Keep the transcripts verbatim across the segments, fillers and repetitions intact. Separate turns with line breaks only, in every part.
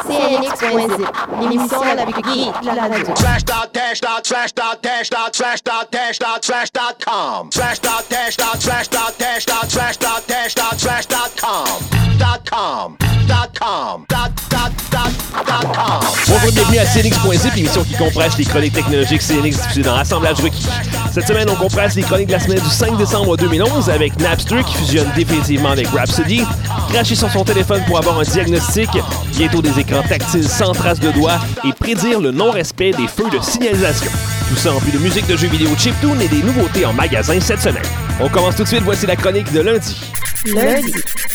C N X point zip, l'émission la plus geek de la radio.
Slash dot dash dot slash dot dash dot slash dot dash dot slash dot com. Slash dot dash dot slash dot dash dot slash dot dash dot slash dot com. Dot com. Dot com. Dot dot dot dot com.
Bonjour, bienvenue à C N X point zip, l'émission qui compresse les chroniques technologiques C N X diffusées dans l'assemblage requis. Cette semaine, on compresse les chroniques de la semaine du cinq décembre deux mille onze avec Napster qui fusionne définitivement avec Rhapsody, cracher sur son téléphone pour avoir un diagnostic, bientôt des écrans tactiles sans trace de doigts et prédire le non-respect des feux de signalisation. Tout ça en plus de musique de jeux vidéo chiptune et des nouveautés en magasin cette semaine. On commence tout de suite, voici la chronique de lundi.
Lundi.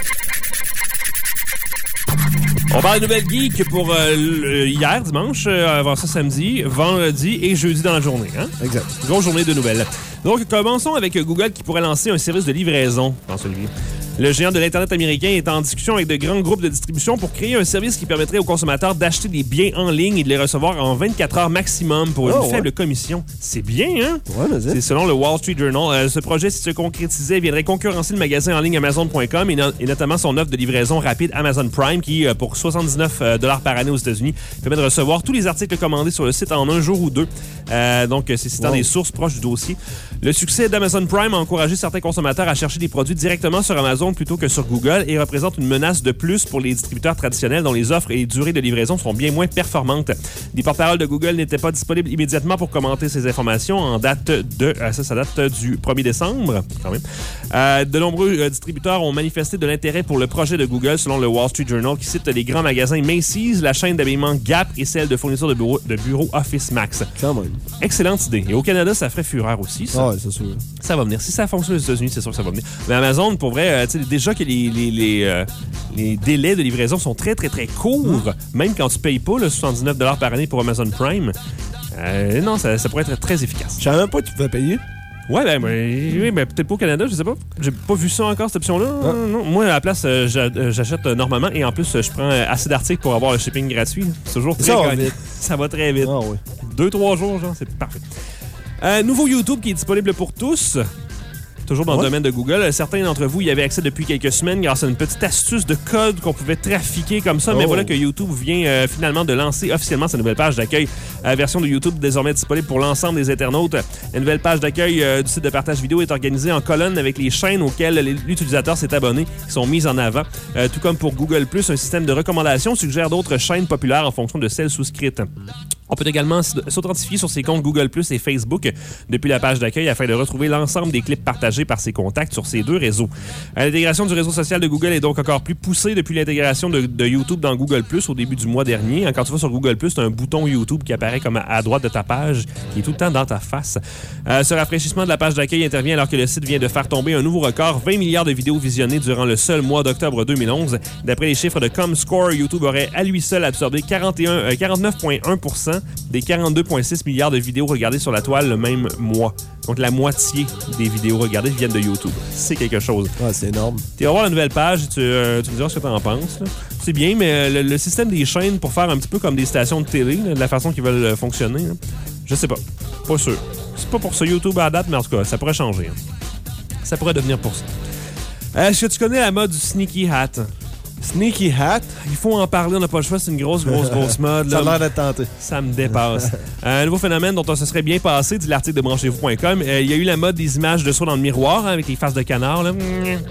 On parle de nouvelles geeks pour euh, le, hier, dimanche, euh, avant ça samedi, vendredi et jeudi dans la journée. Hein?
Exact.
Grosse journée de nouvelles. Donc, commençons avec Google qui pourrait lancer un service de livraison dans celui. Le géant de l'Internet américain est en discussion avec de grands groupes de distribution pour créer un service qui permettrait aux consommateurs d'acheter des biens en ligne et de les recevoir en vingt-quatre heures maximum pour une
oh, ouais.
faible commission. C'est bien, hein?
Ouais, mais c'est...
c'est selon le Wall Street Journal. Euh, ce projet, si se concrétisait, viendrait concurrencer le magasin en ligne Amazon point com et, no- et notamment son offre de livraison rapide Amazon Prime qui, euh, pour soixante-dix-neuf dollars par année aux États-Unis, permet de recevoir tous les articles commandés sur le site en un jour ou deux. Euh, donc, c'est citant wow. des sources proches du dossier. Le succès d'Amazon Prime a encouragé certains consommateurs à chercher des produits directement sur Amazon plutôt que sur Google et représente une menace de plus pour les distributeurs traditionnels dont les offres et les durées de livraison sont bien moins performantes. Les porte-paroles de Google n'étaient pas disponibles immédiatement pour commenter ces informations en date de... Euh, ça, ça date du premier décembre, quand même. Euh, de nombreux euh, distributeurs ont manifesté de l'intérêt pour le projet de Google, selon le Wall Street Journal, qui cite les grands magasins Macy's, la chaîne d'habillement Gap et celle de fourniture de bureaux de bureau Office Max.
Quand même.
Excellente idée. Et au Canada, ça ferait fureur aussi, ça.
Ah ouais, c'est sûr.
Ça va venir. Si ça fonctionne aux États-Unis, c'est sûr que ça va venir. Mais Amazon, pour vrai, euh, tu sais, déjà que les, les, les, euh, les délais de livraison sont très, très, très courts, mmh. même quand tu payes pas le soixante-dix-neuf dollars par année pour Amazon Prime, euh, non, ça, ça pourrait être très efficace.
Je savais même pas que tu pouvais payer.
Ouais, ben, ben, oui, ben peut-être pas au Canada, je sais pas. J'ai pas vu ça encore, cette option-là. Ah. Non. Moi, à la place, euh, j'achète euh, normalement et en plus, euh, je prends euh, assez d'articles pour avoir le shipping gratuit. C'est toujours très
ça va
gagnant.
vite.
Ça va très vite.
Ah, oui.
Deux, trois jours, genre, c'est parfait. Euh, nouveau YouTube qui est disponible pour tous. Toujours dans ouais. le domaine de Google. Certains d'entre vous y avaient accès depuis quelques semaines grâce à une petite astuce de code qu'on pouvait trafiquer comme ça. Oh. Mais voilà que YouTube vient euh, finalement de lancer officiellement sa nouvelle page d'accueil. La version de YouTube désormais disponible pour l'ensemble des internautes. La nouvelle page d'accueil euh, du site de partage vidéo est organisée en colonne avec les chaînes auxquelles l'utilisateur s'est abonné qui sont mises en avant. Euh, tout comme pour Google plus, un système de recommandation suggère d'autres chaînes populaires en fonction de celles souscrites. On peut également s'authentifier sur ses comptes Google plus et Facebook depuis la page d'accueil afin de retrouver l'ensemble des clips partagés par ses contacts sur ces deux réseaux. L'intégration du réseau social de Google est donc encore plus poussée depuis l'intégration de, de YouTube dans Google plus au début du mois dernier. Quand tu vas sur Google plus, tu as un bouton YouTube qui apparaît comme à droite de ta page, qui est tout le temps dans ta face. Euh, ce rafraîchissement de la page d'accueil intervient alors que le site vient de faire tomber un nouveau record, vingt milliards de vidéos visionnées durant le seul mois d'octobre deux mille onze. D'après les chiffres de Comscore, YouTube aurait à lui seul absorbé quarante et un, euh, quarante-neuf virgule un pour cent des quarante-deux virgule six milliards de vidéos regardées sur la toile le même mois. Donc la moitié des vidéos regardées viennent de YouTube. C'est quelque chose.
Ouais, c'est énorme.
Tu vas voir la nouvelle page et tu, euh, tu me diras ce que tu en penses. Là. C'est bien, mais le, le système des chaînes pour faire un petit peu comme des stations de télé, là, de la façon qu'ils veulent fonctionner, là, je sais pas. Pas sûr. C'est pas pour ça YouTube à date, mais en tout cas, ça pourrait changer. Hein. Ça pourrait devenir pour ça. Euh, est-ce que tu connais la mode du sneaky hat?
Sneaky hat?
Il faut en parler, on n'a pas le choix, c'est une grosse, grosse, grosse mode.
Ça
là.
a l'air d'être tenté.
Ça me dépasse. Un nouveau phénomène dont on se serait bien passé, dit l'article de branchez vous point com. Euh, il y a eu la mode des images de soi dans le miroir, hein, avec les faces de canard, là.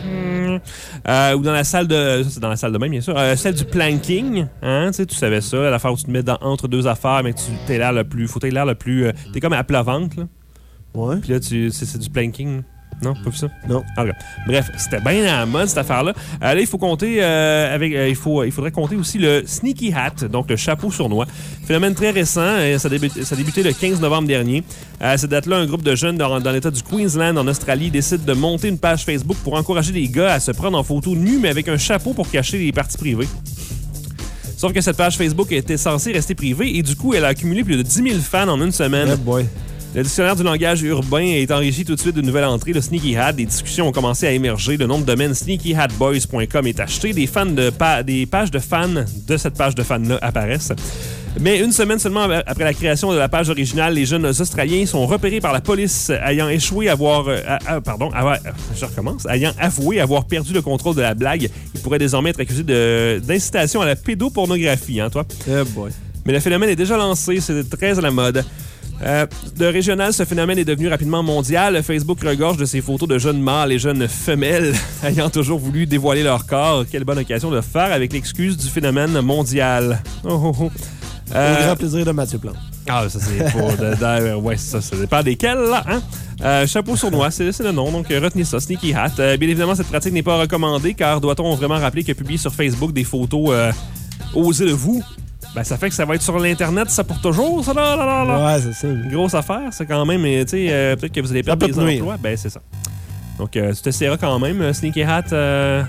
Euh, ou dans la salle de... Ça, c'est dans la salle de bain, bien sûr. Euh, celle du planking, hein, tu sais, tu savais ça, l'affaire où tu te mets dans, entre deux affaires, mais que tu t'es l'air le plus... Faut t'aies l'air le plus... Euh, t'es comme à plat ventre, là.
Ouais.
Puis là, tu, c'est, c'est du planking. Non, pas vu ça?
Non.
Okay. Bref, c'était bien à la mode, cette affaire-là. Euh, là, il faut compter euh, avec... Euh, il, faut, il faudrait compter aussi le sneaky hat, donc le chapeau sur noix. Phénomène très récent. Euh, ça, début, ça a débuté le quinze novembre dernier. À cette date-là, un groupe de jeunes dans, dans l'état du Queensland, en Australie, décide de monter une page Facebook pour encourager les gars à se prendre en photo nus, mais avec un chapeau pour cacher les parties privées. Sauf que cette page Facebook était censée rester privée et du coup, elle a accumulé plus de dix mille fans en une semaine.
Yeah boy.
Le dictionnaire du langage urbain est enrichi tout de suite d'une nouvelle entrée, le Sneaky Hat. Des discussions ont commencé à émerger. Le nom de domaine sneaky hat boys point com est acheté. Des, fans de pa- des pages de fans de cette page de fans-là apparaissent. Mais une semaine seulement après la création de la page originale, les jeunes Australiens sont repérés par la police ayant échoué à avoir... Euh, à, à, pardon, avoir, je recommence. Ayant avoué avoir perdu le contrôle de la blague. Ils pourraient désormais être accusés de, d'incitation à la pédopornographie, hein, toi?
Eh boy.
Mais le phénomène est déjà lancé, c'est très à la mode. Euh, de régional, ce phénomène est devenu rapidement mondial. Facebook regorge de ces photos de jeunes mâles et jeunes femelles ayant toujours voulu dévoiler leur corps. Quelle bonne occasion de le faire avec l'excuse du phénomène mondial. Oh, oh, oh.
Euh, Au grand plaisir de Mathieu Plante.
Ah, ça, c'est pour... de, de, ouais, ça, ça dépend desquels, là, hein? Euh, chapeau sournois, c'est, c'est le nom, donc euh, retenez ça, Sneaky Hat. Euh, bien évidemment, cette pratique n'est pas recommandée, car doit-on vraiment rappeler que publier sur Facebook des photos euh, osées de vous, ben, ça fait que ça va être sur l'Internet, ça pour toujours, ça, là, là, là, là.
Ouais, c'est ça.
Une grosse affaire, c'est quand même, tu sais, euh, peut-être que vous allez perdre des emplois. Ben, c'est ça. Donc, euh, tu t'essaieras quand même, Sneaky Hat. Euh...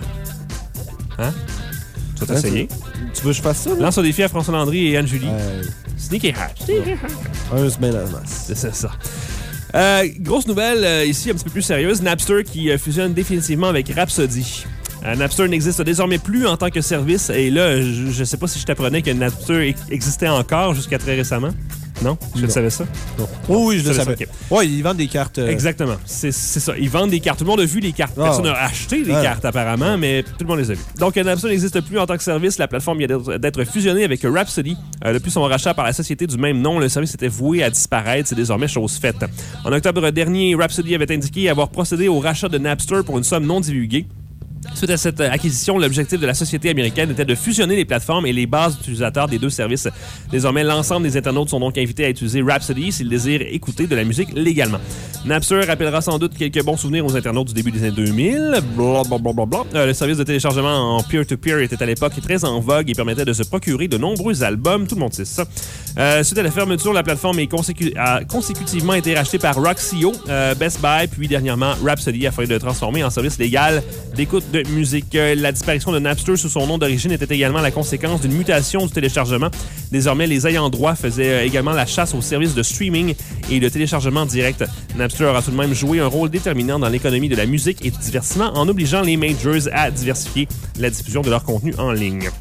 Hein? Tu vas t'essayer.
Tu veux que je fasse ça? Là?
Lance un défi à François Landry et Anne-Julie.
Euh...
Sneaky Hat. Sneaky Hat.
Un semaine à la masse.
C'est ça. ça. Euh, grosse nouvelle, euh, ici, un petit peu plus sérieuse. Napster qui euh, fusionne définitivement avec Rhapsody. Euh, Napster n'existe désormais plus en tant que service. Et là, je ne sais pas si je t'apprenais que Napster existait encore jusqu'à très récemment. Non? Je le savais ça?
Non. Oh oui, je, je le savais.
Okay.
Oui, ils vendent des cartes. Euh...
Exactement. C'est, c'est ça. Ils vendent des cartes. Tout le monde a vu les cartes. Personne n'a oh. acheté les oh. cartes, apparemment, mais tout le monde les a vues. Donc, Napster n'existe plus en tant que service. La plateforme vient d'être, d'être fusionnée avec Rhapsody. Euh, depuis son rachat par la société du même nom, le service était voué à disparaître. C'est désormais chose faite. En octobre dernier, Rhapsody avait indiqué avoir procédé au rachat de Napster pour une somme non divulguée. Suite à cette acquisition, l'objectif de la société américaine était de fusionner les plateformes et les bases d'utilisateurs des deux services. Désormais, l'ensemble des internautes sont donc invités à utiliser Rhapsody s'ils désirent écouter de la musique légalement. Napster rappellera sans doute quelques bons souvenirs aux internautes du début des années deux mille. Blablabla. Euh, le service de téléchargement en peer-to-peer était à l'époque très en vogue et permettait de se procurer de nombreux albums. Tout le monde sait ça. Euh, suite à la fermeture, la plateforme est consécu- a consécutivement été rachetée par Roxio, euh, Best Buy, puis dernièrement Rhapsody afin de transformer en service légal d'écoute de musique. La disparition de Napster sous son nom d'origine était également la conséquence d'une mutation du téléchargement. Désormais, les ayants droit faisaient également la chasse aux services de streaming et de téléchargement direct. Napster aura tout de même joué un rôle déterminant dans l'économie de la musique et du divertissement en obligeant les majors à diversifier la diffusion de leur contenu en ligne.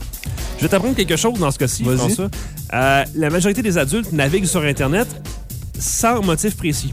Je vais t'apprendre quelque chose dans ce cas-ci, François. Euh, la majorité des adultes naviguent sur Internet sans motif précis.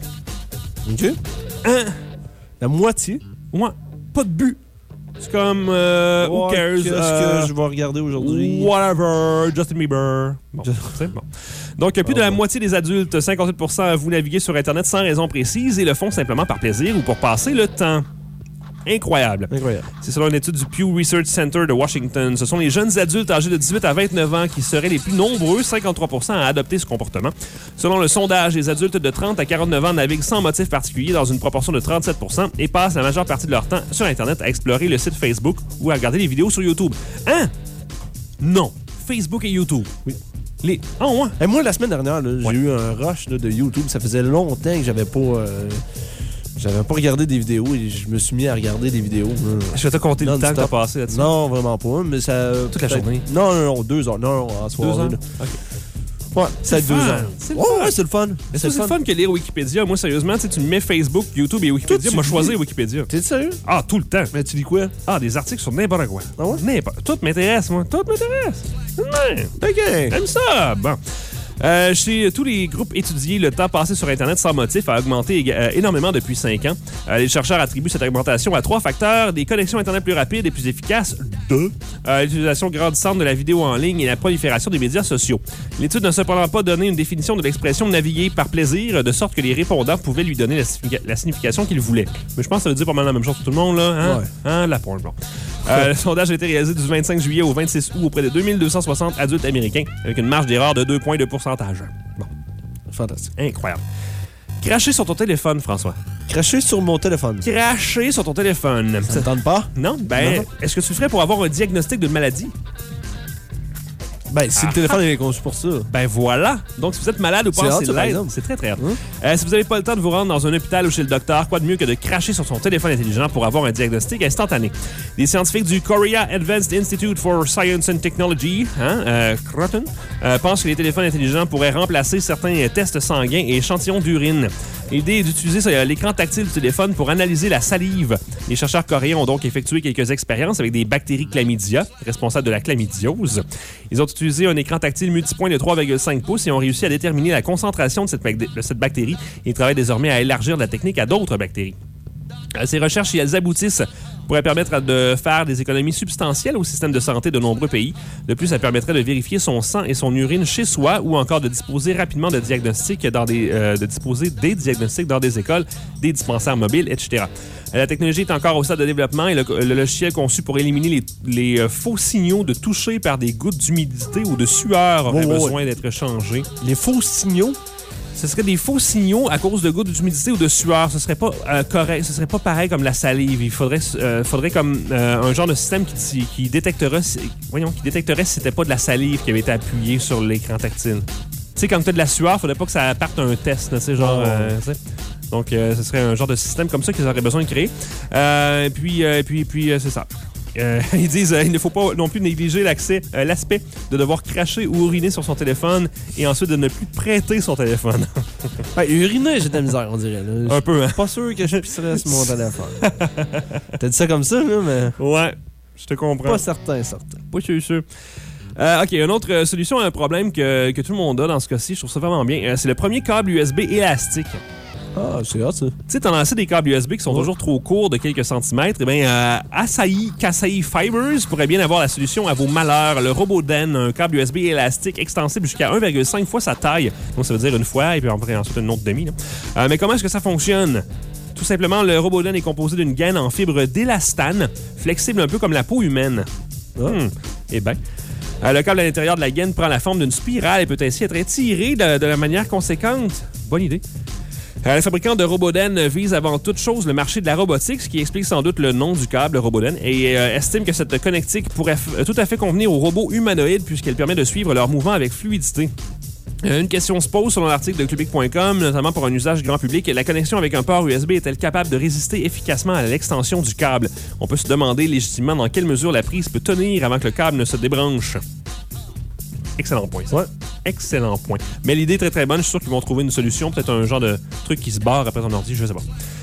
OK.
Hein?
La moitié?
Ouais. Pas de but. C'est comme, euh, who cares?
Qu'est-ce
euh,
que je vais regarder aujourd'hui?
Whatever, Justin Bieber. Bon, c'est bon. Donc, plus oh, de la bon. moitié des adultes, cinquante-huit pour cent, vous naviguez sur Internet sans raison précise et le font simplement par plaisir ou pour passer le temps. Incroyable.
Incroyable. C'est
selon une étude du Pew Research Center de Washington. Ce sont les jeunes adultes âgés de dix-huit à vingt-neuf ans qui seraient les plus nombreux, cinquante-trois pour cent, à adopter ce comportement. Selon le sondage, les adultes de trente à quarante-neuf ans naviguent sans motif particulier dans une proportion de trente-sept pour cent et passent la majeure partie de leur temps sur Internet à explorer le site Facebook ou à regarder les vidéos sur YouTube. Hein? Non. Facebook et YouTube.
Oui.
Les... Oh, ouais.
Et moi, la semaine dernière, là, j'ai
ouais.
eu un rush là, de YouTube. Ça faisait longtemps que j'avais pas... Euh... J'avais pas regardé des vidéos et je me suis mis à regarder des vidéos.
Je vais te compter le temps que t'as passé là-dessus.
Non, vraiment pas, mais ça...
Toute la journée?
Non, non, non, deux heures. Non, non, en soirée.
Deux heures? OK.
Ouais, c'est, c'est deux heures.
C'est le
oh,
fun.
Ouais, c'est le fun.
Mais
c'est,
c'est,
le
c'est
fun.
le fun que lire Wikipédia. Moi, sérieusement, tu mets Facebook, YouTube et Wikipédia. Moi, choisir Wikipédia.
T'es sérieux?
Ah, tout le temps.
Mais tu lis quoi?
Ah, des articles sur n'importe quoi.
Ah ouais?
N'importe. Tout m'intéresse, moi. Tout m'intéresse. Ouais.
OK.
J'aime ça. Bon. Euh, chez tous les groupes étudiés, le temps passé sur Internet sans motif a augmenté euh, énormément depuis cinq ans. Euh, les chercheurs attribuent cette augmentation à trois facteurs: des connexions Internet plus rapides et plus efficaces, deux, euh, l'utilisation grandissante de la vidéo en ligne et la prolifération des médias sociaux. L'étude n'a cependant pas donné une définition de l'expression naviguer par plaisir, de sorte que les répondants pouvaient lui donner la, significa- la signification qu'ils voulaient. Mais je pense que ça veut dire pas mal la même chose pour tout le monde, là. Hein?
Ouais.
Hein? La porn, bon. Euh, le sondage a été réalisé du vingt-cinq juillet au vingt-six août auprès de deux mille deux cent soixante adultes américains avec une marge d'erreur de deux points de pourcentage. Bon.
Fantastique.
Incroyable. Cracher sur ton téléphone, François.
Cracher sur mon téléphone.
Cracher sur ton téléphone.
Ça ne tente pas?
Non? Ben,
non.
Est-ce que tu le ferais pour avoir un diagnostic d'une maladie?
Ben, si ah, le téléphone est conçu pour ça.
Ben voilà. Donc, si vous êtes malade ou pas, c'est, c'est l'aide. C'est très, très hâte. Hum? Euh, si vous n'avez pas le temps de vous rendre dans un hôpital ou chez le docteur, quoi de mieux que de cracher sur son téléphone intelligent pour avoir un diagnostic instantané. Les scientifiques du Korea Advanced Institute for Science and Technology, hein, euh, Croton, euh, pensent que les téléphones intelligents pourraient remplacer certains tests sanguins et échantillons d'urine. L'idée est d'utiliser l'écran tactile du téléphone pour analyser la salive Les chercheurs coréens ont donc effectué quelques expériences avec des bactéries chlamydia, responsables de la chlamydiose. Ils ont utilisé un écran tactile multipoint de trois virgule cinq pouces et ont réussi à déterminer la concentration de cette, de cette bactérie. Ils travaillent désormais à élargir la technique à d'autres bactéries. Ces recherches, si elles aboutissent, pourraient permettre de faire des économies substantielles au système de santé de nombreux pays. De plus, ça permettrait de vérifier son sang et son urine chez soi ou encore de disposer rapidement de diagnostics dans des, euh, de disposer des diagnostics dans des écoles, des dispensaires mobiles, et cetera. La technologie est encore au stade de développement et le, le logiciel conçu pour éliminer les, les euh, faux signaux de toucher par des gouttes d'humidité ou de sueur aurait oh, besoin ouais. d'être changé.
Les faux signaux?
Ce serait des faux signaux à cause de gouttes d'humidité ou de sueur. Ce serait pas euh, correct. Ce serait pas pareil comme la salive. Il faudrait, euh, faudrait comme euh, un genre de système qui, qui détecterait, voyons, qui détecterait si c'était pas de la salive qui avait été appuyée sur l'écran tactile. Tu sais, quand tu as de la sueur, faudrait pas que ça parte un test, tu sais, genre. Oh. Euh, Donc, euh, ce serait un genre de système comme ça qu'ils auraient besoin de créer. Euh, puis, euh, puis, puis, euh, c'est ça. Euh, ils disent euh, il ne faut pas non plus négliger l'accès, euh, l'aspect de devoir cracher ou uriner sur son téléphone et ensuite de ne plus prêter son téléphone.
Ouais, uriner, j'ai de la misère, on dirait. Là.
Un peu, hein?
Pas sûr que je pisserais sur mon téléphone. T'as dit ça comme ça, là, mais...
Ouais, je te comprends.
Pas certain, certain.
Pas sûr, sûr. Euh, OK, une autre euh, solution à un problème que, que tout le monde a dans ce cas-ci, je trouve ça vraiment bien, euh, c'est le premier câble U S B élastique.
Ah, c'est hot, ça.
Tu sais, t'as lancé des câbles U S B qui sont ouais. toujours trop courts de quelques centimètres. Eh bien, euh, Asahi Kasei Fibers pourrait bien avoir la solution à vos malheurs. Le Roboden, un câble U S B élastique extensible jusqu'à un virgule cinq fois sa taille. Donc, ça veut dire une fois et puis après, ensuite une autre demi. Là. Euh, mais comment est-ce que ça fonctionne? Tout simplement, le Roboden est composé d'une gaine en fibre d'élastane, flexible un peu comme la peau humaine. Oh. Hmm. Eh bien... Euh, le câble à l'intérieur de la gaine prend la forme d'une spirale et peut ainsi être étiré de, de la manière conséquente. Bonne idée. Euh, le fabricant de Roboden vise avant toute chose le marché de la robotique, ce qui explique sans doute le nom du câble Roboden, et euh, estime que cette connectique pourrait f- tout à fait convenir aux robots humanoïdes puisqu'elle permet de suivre leurs mouvements avec fluidité. Euh, une question se pose selon l'article de Clubic point com, notamment pour un usage grand public. La connexion avec un port U S B est-elle capable de résister efficacement à l'extension du câble? On peut se demander légitimement dans quelle mesure la prise peut tenir avant que le câble ne se débranche. Excellent point, ça. Ouais. Excellent point. Mais l'idée est très très bonne. Je suis sûr qu'ils vont trouver une solution. Peut-être un genre de truc qui se barre après ton ordi, je sais pas.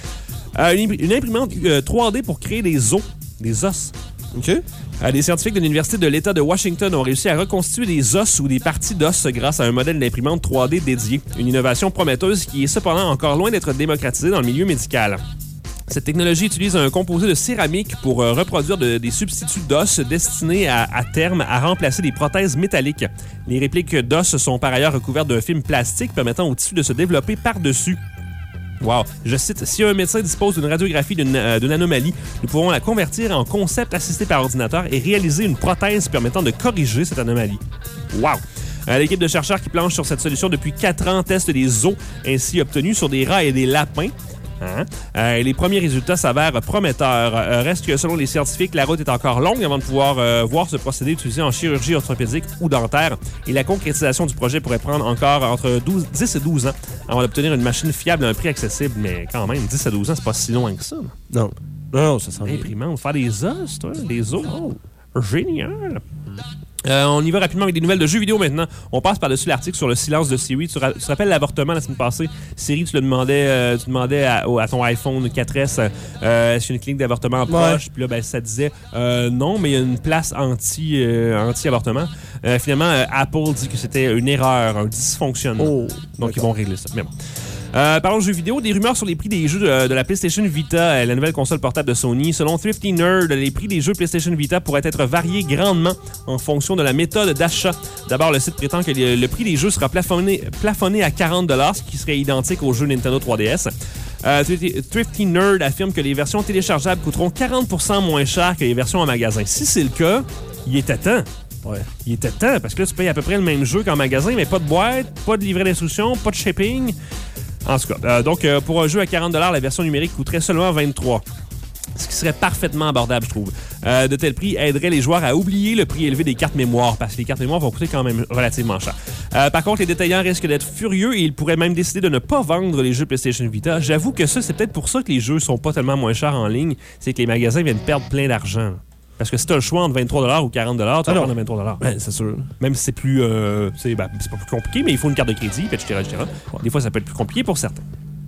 Euh, une, une imprimante euh, trois D pour créer des os, des os.
OK.
Euh, des scientifiques de l'Université de l'État de Washington ont réussi à reconstituer des os ou des parties d'os grâce à un modèle d'imprimante trois D dédié. Une innovation prometteuse qui est cependant encore loin d'être démocratisée dans le milieu médical. Cette technologie utilise un composé de céramique pour euh, reproduire de, des substituts d'os destinés à, à terme à remplacer des prothèses métalliques. Les répliques d'os sont par ailleurs recouvertes d'un film plastique permettant au tissu de se développer par-dessus. Wow. Je cite, « Si un médecin dispose d'une radiographie d'une, euh, d'une anomalie, nous pourrons la convertir en concept assisté par ordinateur et réaliser une prothèse permettant de corriger cette anomalie. » Wow. Euh, l'équipe de chercheurs qui planche sur cette solution depuis quatre ans teste des os ainsi obtenus sur des rats et des lapins. Hein? Euh, les premiers résultats s'avèrent prometteurs. Euh, reste que, selon les scientifiques, la route est encore longue avant de pouvoir euh, voir ce procédé utilisé en chirurgie orthopédique ou dentaire. Et la concrétisation du projet pourrait prendre encore entre douze, dix et douze ans avant d'obtenir une machine fiable à un prix accessible. Mais quand même, dix à douze ans, c'est pas si loin que ça.
Non. Non, non ça sent bien.
Imprimante. Faire des os, toi, des os. Oh. Génial. Euh, on y va rapidement avec des nouvelles de jeux vidéo maintenant. On passe par-dessus l'article sur le silence de Siri. Tu, ra- tu te rappelles l'avortement la semaine passée? Siri, tu le demandais, euh, tu demandais à, à ton iPhone quatre S euh, est-ce qu'il y a une clinique d'avortement proche? Puis là, ben, ça disait euh, non, mais il y a une place anti, euh, anti-avortement. Euh, finalement, euh, Apple dit que c'était une erreur, un dysfonctionnement. Oh, Donc, d'accord. Ils vont régler ça. Mais bon. Euh, parlons de jeux vidéo, des rumeurs sur les prix des jeux de, de la PlayStation Vita, la nouvelle console portable de Sony. Selon Thrifty Nerd, les prix des jeux PlayStation Vita pourraient être variés grandement en fonction de la méthode d'achat. D'abord, le site prétend que le, le prix des jeux sera plafonné, plafonné à quarante dollars, ce qui serait identique aux jeux Nintendo trois D S. Euh, Thrifty Nerd affirme que les versions téléchargeables coûteront quarante pour cent moins cher que les versions en magasin. Si c'est le cas, il était temps. Ouais. Il était temps, parce que là, tu payes à peu près le même jeu qu'en magasin, mais pas de boîte, pas de livret d'instruction, pas de shipping. En tout cas, euh, donc euh, pour un jeu à quarante dollars, la version numérique coûterait seulement vingt-trois dollars. Ce qui serait parfaitement abordable, je trouve. Euh, de tels prix aideraient les joueurs à oublier le prix élevé des cartes mémoire, parce que les cartes mémoire vont coûter quand même relativement cher. Euh, par contre, les détaillants risquent d'être furieux et ils pourraient même décider de ne pas vendre les jeux PlayStation Vita. J'avoue que ça, c'est peut-être pour ça que les jeux sont pas tellement moins chers en ligne, c'est que les magasins viennent perdre plein d'argent. Parce que si tu as le choix entre vingt-trois dollars ou quarante dollars, tu vas prendre vingt-trois dollars.
Ben, c'est sûr.
Même si c'est plus. Euh, c'est, ben, c'est pas plus compliqué, mais il faut une carte de crédit, et cetera, et cetera. Ouais. Des fois, ça peut être plus compliqué pour certains.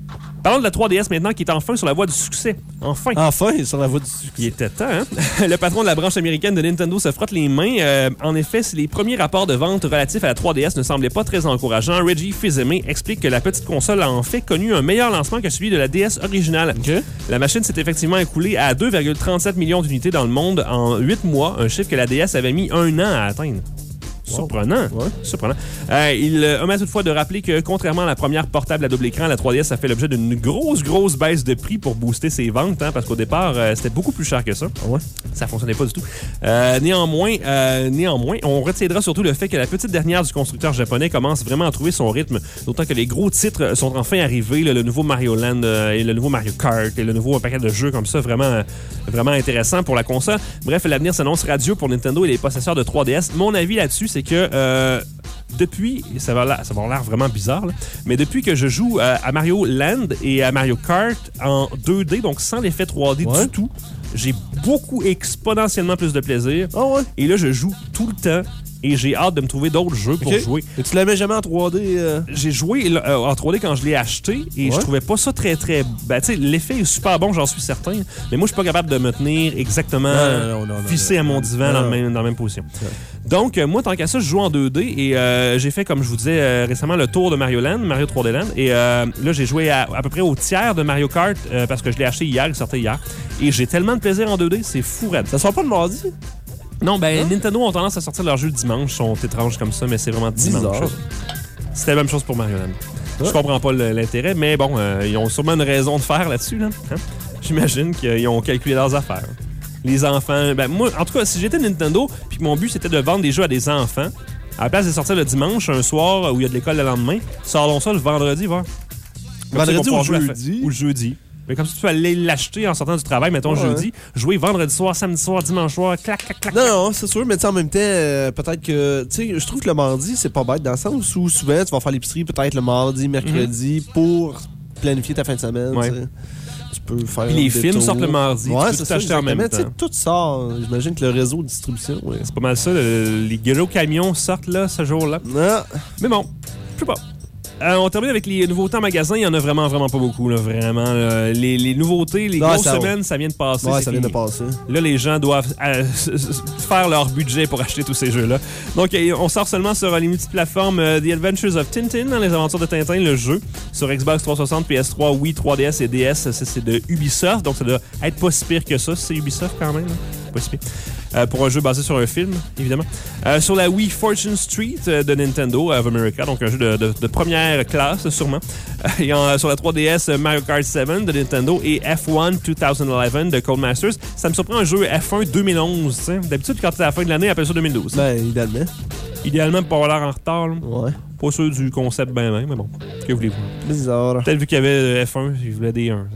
Parlons de la trois D S maintenant, qui est enfin sur la voie du succès. Enfin.
Enfin, sur la voie du succès.
Il était temps, hein? Le patron de la branche américaine de Nintendo se frotte les mains. Euh, en effet, si les premiers rapports de vente relatifs à la trois D S ne semblaient pas très encourageants, Reggie Fils-Aimé explique que la petite console a en fait connu un meilleur lancement que celui de la D S originale.
Okay.
La machine s'est effectivement écoulée à deux virgule trente-sept millions d'unités dans le monde en huit mois, un chiffre que la D S avait mis un an à atteindre. Surprenant.
Ouais.
Surprenant. Euh, il euh, omet toutefois de rappeler que, contrairement à la première portable à double écran, la trois D S a fait l'objet d'une grosse, grosse baisse de prix pour booster ses ventes, hein, parce qu'au départ, euh, c'était beaucoup plus cher que ça.
Ouais.
Ça fonctionnait pas du tout. Euh, néanmoins, euh, néanmoins, on retiendra surtout le fait que la petite dernière du constructeur japonais commence vraiment à trouver son rythme, d'autant que les gros titres sont enfin arrivés, là, le nouveau Mario Land euh, et le nouveau Mario Kart et le nouveau paquet de jeux comme ça, vraiment, vraiment intéressant pour la console. Bref, l'avenir s'annonce radieux pour Nintendo et les possesseurs de trois D S. Mon avis là-dessus, c'est que euh, depuis, ça va l'air, ça va l'air vraiment bizarre, là, mais depuis que je joue euh, à Mario Land et à Mario Kart en deux D, donc sans l'effet trois D
ouais.
du tout, j'ai beaucoup, exponentiellement plus de plaisir.
Ah ouais?
Et là, je joue tout le temps et j'ai hâte de me trouver d'autres jeux pour
okay.
jouer.
Et tu la mets jamais en trois D? Euh...
J'ai joué euh, en trois D quand je l'ai acheté et
ouais.
je trouvais pas ça très, très... Ben, tu sais, l'effet est super bon, j'en suis certain, mais moi, je suis pas capable de me tenir exactement
non, non, non,
fissé
non,
à mon
non,
divan
non,
dans,
non.
le même, dans la même position.
Ouais.
Donc, euh, moi, tant qu'à ça, je joue en deux D et euh, j'ai fait, comme je vous disais euh, récemment, le tour de Mario Land, Mario trois D Land. Et euh, là, j'ai joué à, à peu près au tiers de Mario Kart euh, parce que je l'ai acheté hier, il sortait hier. Et j'ai tellement de plaisir en deux D, c'est fou raide.
Ça sort pas le mardi?
Non, ben,
hein?
Nintendo ont tendance à sortir leurs jeux le dimanche, sont étranges comme ça, mais c'est vraiment dimanche.
Bizarre.
C'était la même chose pour Mario Land.
Ouais.
Je comprends pas le, l'intérêt, mais bon, euh, ils ont sûrement une raison de faire là-dessus. Là. Hein? J'imagine qu'ils ont calculé leurs affaires. Les enfants... Ben, moi, en tout cas, si j'étais Nintendo, puis que mon but, c'était de vendre des jeux à des enfants, à la place de sortir le dimanche, un soir où il y a de l'école le lendemain, sortons ça le vendredi, va.
Vendredi ou jeudi?
Ou le jeudi. Mais comme si tu allais l'acheter en sortant du travail, mettons
ouais.
jeudi, jouer vendredi soir, samedi soir, dimanche soir, clac, clac, clac.
Non, non, c'est sûr, mais en même temps, euh, peut-être que, tu sais, je trouve que le mardi, c'est pas bête dans le sens où souvent, tu vas faire l'épicerie peut-être le mardi, mercredi, mm-hmm. pour planifier ta fin de semaine.
Ouais.
Tu peux faire.
Puis les films détour. Sortent le mardi,
ouais,
tu peux
c'est
tout acheter en même temps.
Tout sort, j'imagine que le réseau de distribution. Ouais.
C'est pas mal ça, le, les gros camions sortent là, ce jour-là.
Ah.
Mais bon, je sais pas. Euh, on termine avec les nouveautés en magasin. Il y en a vraiment, vraiment pas beaucoup. Là, vraiment, là. Les, les nouveautés, les
non,
grosses
ça
semaines, ça vient de passer.
Ouais,
c'est
ça vient
fini.
de passer.
Là, les gens doivent euh, faire leur budget pour acheter tous ces jeux-là. Donc, on sort seulement sur les multiplateformes euh, The Adventures of Tintin, dans les aventures de Tintin, le jeu, sur Xbox trois cent soixante, P S trois, Wii, trois D S et D S. Ça, c'est de Ubisoft, donc ça doit être pas si pire que ça. C'est Ubisoft quand même. Hein? Pas si pire. Euh, pour un jeu basé sur un film, évidemment. Euh, sur la Wii, Fortune Street euh, de Nintendo of America, donc un jeu de, de, de première classe, sûrement. Euh, et en, sur la trois D S, Mario Kart sept de Nintendo et F un deux mille onze de Codemasters. Ça me surprend un jeu F un deux mille onze. T'sais. D'habitude, quand c'est à la fin de l'année, appelle ça deux mille douze.
Ben, idéalement.
Idéalement, pour pas avoir l'air en retard. Là.
Ouais.
Pas sûr du concept ben ben, mais bon. Que voulez-vous?
Bizarre.
Peut-être vu qu'il y avait F un, il voulait des un.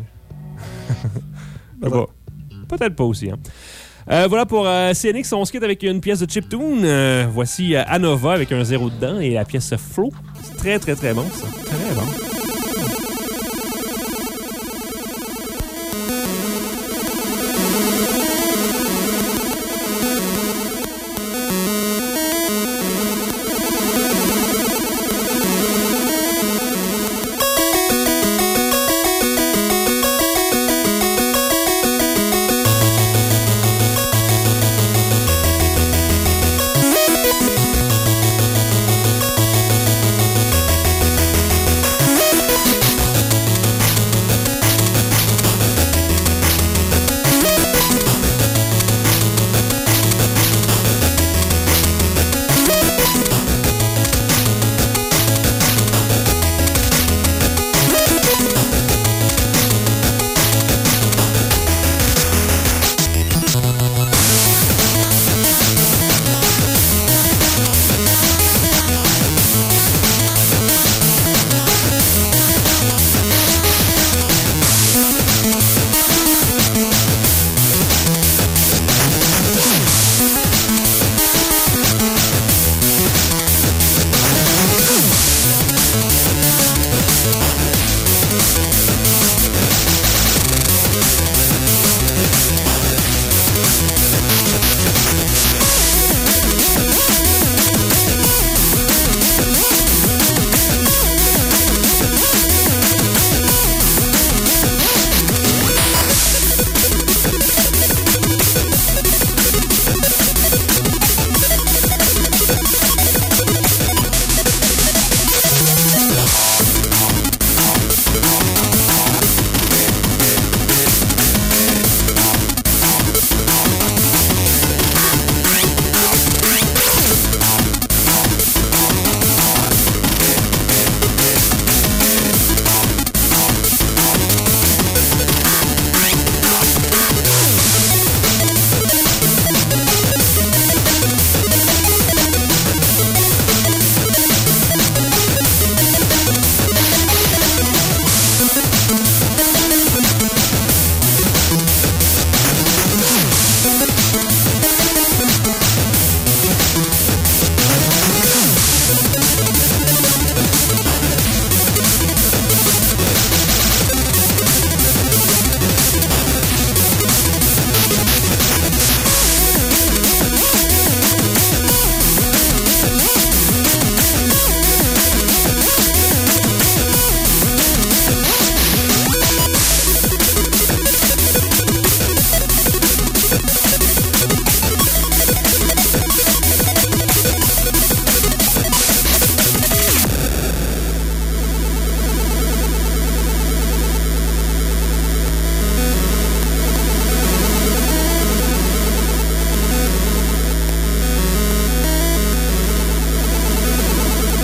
Peut-être. Peut-être pas aussi, hein. Euh, voilà pour euh, C N X, on se quitte avec une pièce de chiptune. Euh, voici euh, Anova avec un zéro dedans et la pièce Flow. C'est très, très, très bon, ça. Très bon.
We'll be right back.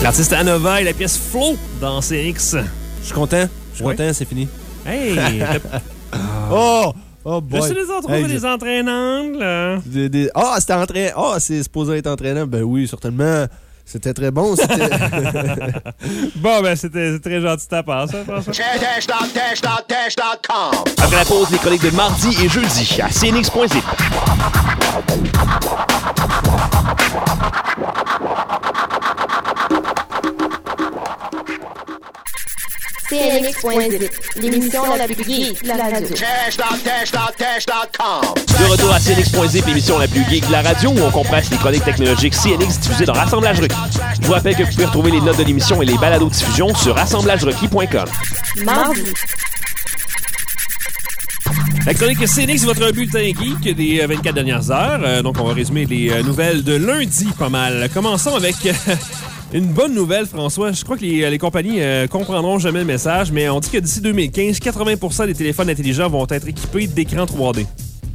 L'artiste Anova et la pièce Flow dans C X.
Je suis content. Je suis
Ouais.
content, c'est fini.
Hey!
Oh! Oh boy!
Je les retrouvé
Hey,
des entraînantes, là.
Des- des- Ah, c'était entraînant. Ah, c'est supposé être entraînant. Ben oui, certainement. C'était très bon. C'était...
Bon, ben, c'était très gentil de ta part, ça, François.
dash dot dash dot dash dot com.
Après la pause, les chroniques de mardi et jeudi à C N X point zip.
C N X point zip, l'émission la plus geek de la radio.
dash dot dash dot dash dot com.
De retour à C N X point zip, l'émission la plus geek de la radio, où on compresse les chroniques technologiques C N X diffusées dans Rassemblage Requis. Je vous rappelle que vous pouvez retrouver les notes de l'émission et les balados diffusion sur assemblage requis point com.
Mardi,
La chronique C N X, votre bulletin geek des euh, vingt-quatre dernières heures. Euh, donc, on va résumer les euh, nouvelles de lundi pas mal. Commençons avec euh, une bonne nouvelle, François. Je crois que les, les compagnies euh, comprendront jamais le message, mais on dit que d'ici deux mille quinze, quatre-vingts pour cent des téléphones intelligents vont être équipés d'écrans trois D.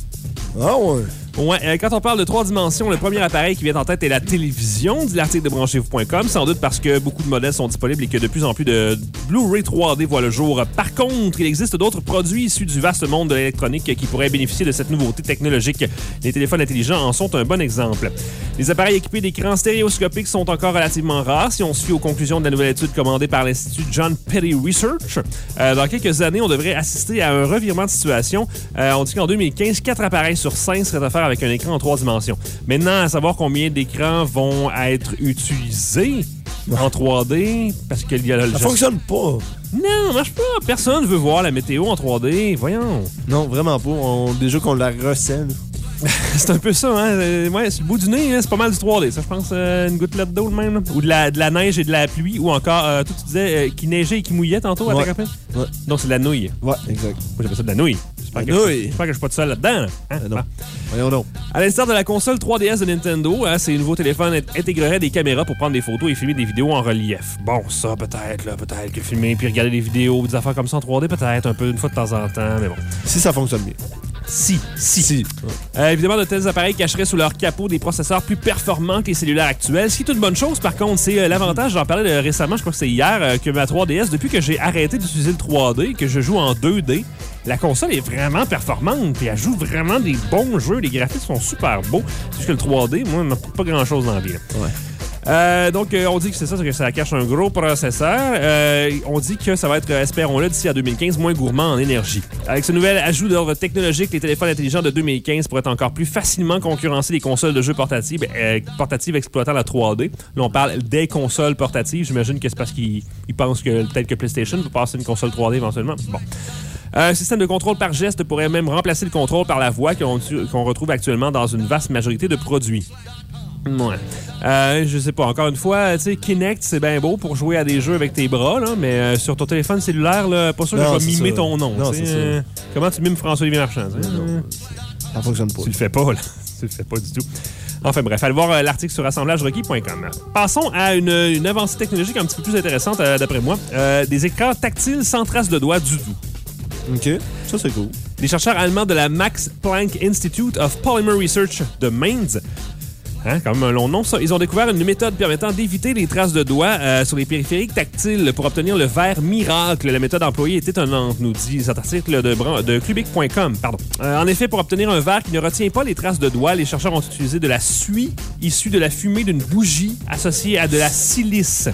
Ah ouais.
Ouais, euh, quand on parle de trois dimensions, le premier appareil qui vient en tête est la télévision, dit l'article de branchez vous point com, sans doute parce que beaucoup de modèles sont disponibles et que de plus en plus de Blu-ray trois D voient le jour. Par contre, il existe d'autres produits issus du vaste monde de l'électronique qui pourraient bénéficier de cette nouveauté technologique. Les téléphones intelligents en sont un bon exemple. Les appareils équipés d'écrans stéréoscopiques sont encore relativement rares si on se fie aux conclusions de la nouvelle étude commandée par l'Institut John Petty Research. Euh, dans quelques années, on devrait assister à un revirement de situation. Euh, on dit qu'en deux mille quinze, quatre appareils sur cinq seraient offerts avec un écran en trois dimensions. Maintenant, à savoir combien d'écrans vont être utilisés en trois D, parce qu'il y a le...
Ça fonctionne pas.
Non, ça marche pas. Personne veut voir la météo en trois D. Voyons.
Non, vraiment pas. On... Déjà qu'on la recèle.
C'est un peu ça, hein? Euh, Ouais, sur le bout du nez, hein, c'est pas mal du trois D. Ça, je pense, euh, une gouttelette d'eau, de même. Là. Ou de la, de la neige et de la pluie. Ou encore, euh, toi, tu disais euh, qu'il neigeait et qu'il mouillait tantôt à
Ouais.
ta copine?
Ouais.
Donc, c'est de la nouille.
Ouais, exact.
Moi, j'appelle ça de la nouille. J'espère
La
que,
nouille.
j'espère que je suis pas tout seul là-dedans. Là. Hein?
Euh, non.
Bon.
Voyons donc.
À l'instar de la console trois D S de Nintendo, hein, ces nouveaux téléphones int- intégreraient des caméras pour prendre des photos et filmer des vidéos en relief. Bon, ça, peut-être, là, peut-être que filmer puis regarder des vidéos, des affaires comme ça en trois D, peut-être, un peu une fois de temps en temps, mais bon.
Si ça fonctionne bien.
Si, si.
Si.
Euh, évidemment, de tels appareils cacheraient sous leur capot des processeurs plus performants que les cellulaires actuels. Ce qui est une bonne chose, par contre, c'est euh, l'avantage, j'en parlais euh, récemment, je crois que c'est hier, euh, que ma trois D S, depuis que j'ai arrêté d'utiliser le trois D, que je joue en deux D, la console est vraiment performante, puis elle joue vraiment des bons jeux, les graphismes sont super beaux. C'est juste que le trois D, moi, il m'apporte pas grand-chose dans la vie. Là.
Ouais.
Euh, donc, euh, on dit que c'est ça, c'est que ça cache un gros processeur. Euh, on dit que ça va être, euh, espérons-le, d'ici à deux mille quinze, moins gourmand en énergie. Avec ce nouvel ajout d'ordre technologique, les téléphones intelligents de deux mille quinze pourraient encore plus facilement concurrencer les consoles de jeux portatives, euh, portatives exploitant la trois D. Là, on parle des consoles portatives. J'imagine que c'est parce qu'ils ils pensent que peut-être que PlayStation peut passer une console trois D éventuellement. Bon. Un système de contrôle par geste pourrait même remplacer le contrôle par la voix qu'on, qu'on retrouve actuellement dans une vaste majorité de produits. Ouais. Euh, je sais pas, encore une fois, tu sais, Kinect, c'est bien beau pour jouer à des jeux avec tes bras, là, mais euh, sur ton téléphone cellulaire, là, pas sûr que
Non,
je vais
c'est
mimer
ça.
ton nom.
Non,
tu sais,
c'est ça.
euh, comment tu mimes François-Olivier Marchand? tu sais?
Non, ça fonctionne pas.
Tu le fais pas, là. Tu le fais pas du tout. Enfin bref, allez voir euh, l'article sur assemblage requis point com. Passons à une, une avancée technologique un petit peu plus intéressante, euh, d'après moi. Euh, des écrans tactiles sans trace de doigts du tout.
OK. Ça, c'est cool.
Des chercheurs allemands de la Max Planck Institute of Polymer Research de Mainz, hein, quand même un long nom, ça, ils ont découvert une méthode permettant d'éviter les traces de doigts euh, sur les périphériques tactiles pour obtenir le verre miracle. La méthode employée est étonnante, nous dit cet article de, Bran- de Clubic point com. Pardon. Euh, en effet, pour obtenir un verre qui ne retient pas les traces de doigts, les chercheurs ont utilisé de la suie issue de la fumée d'une bougie associée à de la silice.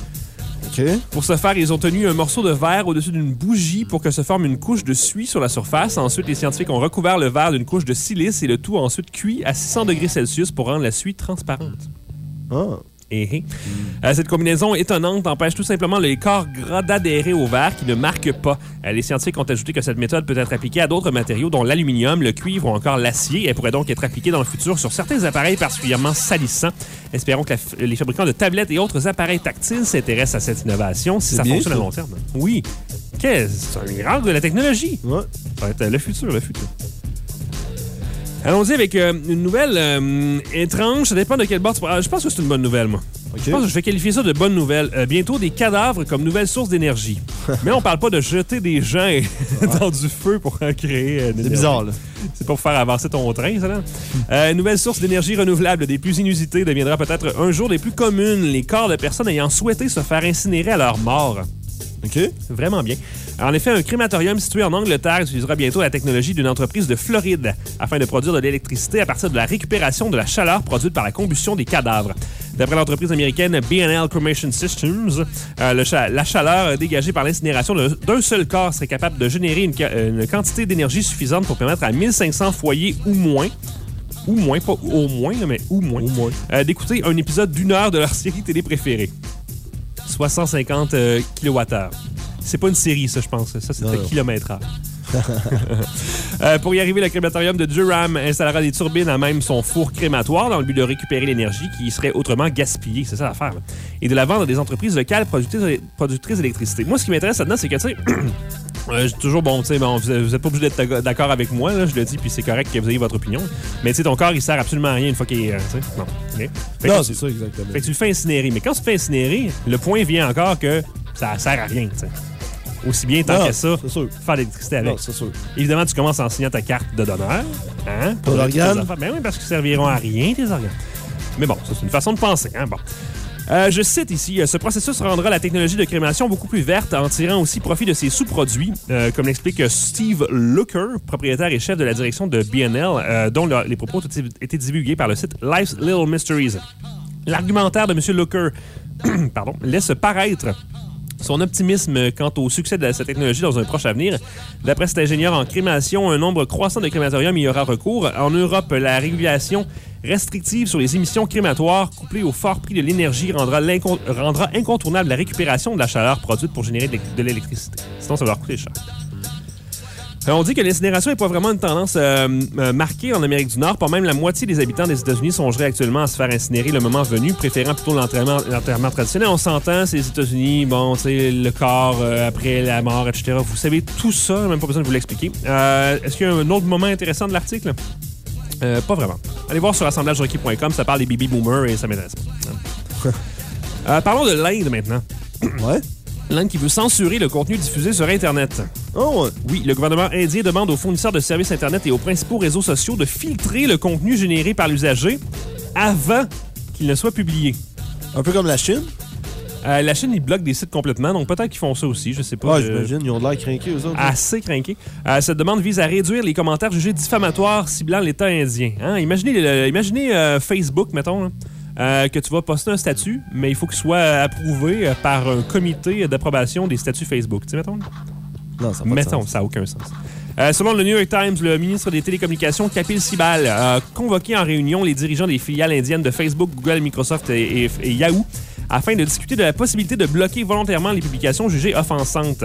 OK.
Pour ce faire, ils ont tenu un morceau de verre au-dessus d'une bougie pour que se forme une couche de suie sur la surface. Ensuite, les scientifiques ont recouvert le verre d'une couche de silice et le tout a ensuite cuit à six cents degrés Celsius pour rendre la suie transparente.
Ah.
Eh, eh. Euh, cette combinaison étonnante empêche tout simplement les corps gras d'adhérer au verre qui ne marque pas. Euh, les scientifiques ont ajouté que cette méthode peut être appliquée à d'autres matériaux dont l'aluminium, le cuivre ou encore l'acier. Elle pourrait donc être appliquée dans le futur sur certains appareils particulièrement salissants. Espérons que la f- les fabricants de tablettes et autres appareils tactiles s'intéressent à cette innovation si
C'est
ça
bien,
fonctionne
ça.
à long terme. Oui. Qu'est-ce? C'est un miracle de la technologie.
Ouais.
Ça va être euh, le futur, le futur. Allons-y avec euh, une nouvelle euh, étrange. Ça dépend de quel bord tu prends. Je pense que c'est une bonne nouvelle, moi.
OK.
Je pense que je vais qualifier ça de bonne nouvelle. Euh, bientôt, des cadavres comme nouvelle source d'énergie. Mais on parle pas de jeter des gens dans du feu pour en créer. Euh,
C'est bizarre, là.
C'est pas pour faire avancer ton train, ça, là. Euh, nouvelle source d'énergie renouvelable des plus inusitées deviendra peut-être un jour des plus communes. Les corps de personnes ayant souhaité se faire incinérer à leur mort.
OK.
Vraiment bien. En effet, un crématorium situé en Angleterre utilisera bientôt la technologie d'une entreprise de Floride afin de produire de l'électricité à partir de la récupération de la chaleur produite par la combustion des cadavres. D'après l'entreprise américaine B and L Cremation Systems, euh, le cha- la chaleur dégagée par l'incinération de- d'un seul corps serait capable de générer une, ca- une quantité d'énergie suffisante pour permettre à mille cinq cents foyers ou moins ou moins, pas au moins, là, mais ou moins,
Au moins.
euh, d'écouter un épisode d'une heure de leur série télé préférée. Soit cent cinquante euh, kilowattheures. C'est pas une série, ça, je pense. Ça, c'était
Non, non.
kilomètre-heure. Euh, pour y arriver, le crématorium de Durham installera des turbines à même son four crématoire dans le but de récupérer l'énergie qui serait autrement gaspillée. C'est ça l'affaire, là. Et de la vendre à des entreprises locales productrices, productrices d'électricité. Moi, ce qui m'intéresse là-dedans, c'est que, tu sais, euh, j'ai toujours, bon, tu sais, bon, vous n'êtes pas obligé d'être d'accord avec moi, là, je le dis, puis c'est correct que vous ayez votre opinion. Mais, tu sais, ton corps, il sert absolument à rien une fois qu'il est. Euh, tu sais, bon, OK? Fait
Non,
que-
c'est ça, exactement.
fait que tu le fais incinérer. Mais quand tu te fais incinérer, le point vient encore que ça sert à rien, tu sais. Aussi bien, tant
Non,
qu'à ça,
c'est sûr.
faire de l'électricité avec.
Non, c'est sûr.
Évidemment, tu commences en signant ta carte de donneur. Hein,
Pour l'organe.
tes affaires. Ben oui, parce qu'ils serviront à rien, tes organes. Mais bon, ça, c'est une façon de penser. Hein, bon. Euh, je cite ici, euh, ce processus rendra la technologie de crémation beaucoup plus verte en tirant aussi profit de ses sous-produits, euh, comme l'explique Steve Looker, propriétaire et chef de la direction de B and L, euh, dont le- les propos ont été- été divulgués par le site Life's Little Mysteries. L'argumentaire de M. Looker pardon, laisse paraître son optimisme quant au succès de cette technologie dans un proche avenir. D'après cet ingénieur en crémation, un nombre croissant de crématoriums y aura recours. En Europe, la régulation restrictive sur les émissions crématoires couplée au fort prix de l'énergie rendra, l'incon- rendra incontournable la récupération de la chaleur produite pour générer de l'é- de l'électricité. Sinon, ça va leur coûter cher. Euh, On dit que l'incinération n'est pas vraiment une tendance euh, euh, marquée en Amérique du Nord. Pas même la moitié des habitants des États-Unis songeraient actuellement à se faire incinérer le moment venu, préférant plutôt l'enterrement, l'enterrement traditionnel. On s'entend, c'est les États-Unis, bon, tu sais, le corps euh, après la mort, et cetera. Vous savez tout ça, même pas besoin de vous l'expliquer. Euh, est-ce qu'il y a un autre moment intéressant de l'article? Euh, pas vraiment. Allez voir sur assemblage requis point com, ça parle des baby boomers et ça m'intéresse pas. Euh, parlons de l'Inde maintenant.
Ouais.
L'Inde qui veut censurer le contenu diffusé sur Internet.
Oh, ouais.
Oui, le gouvernement indien demande aux fournisseurs de services Internet et aux principaux réseaux sociaux de filtrer le contenu généré par l'usager avant qu'il ne soit publié.
Un peu comme la Chine.
Euh, la Chine, ils bloquent des sites complètement, donc peut-être qu'ils font ça aussi, je sais pas.
Ouais,
je-
j'imagine. Ils ont de l'air craqués, eux autres.
Assez craqué. Euh, cette demande vise à réduire les commentaires jugés diffamatoires ciblant l'État indien. Hein? Imaginez, le- imaginez euh, Facebook, mettons, là, euh, que tu vas poster un statut, mais il faut qu'il soit approuvé euh, par un comité d'approbation des statuts Facebook. Tu sais, mettons. là?
Non, ça n'a pas de
Mettons,
sens.
ça n'a aucun sens. Euh, selon le New York Times, le ministre des Télécommunications, Kapil Sibal, a convoqué en réunion les dirigeants des filiales indiennes de Facebook, Google, Microsoft et, et- et Yahoo afin de discuter de la possibilité de bloquer volontairement les publications jugées offensantes.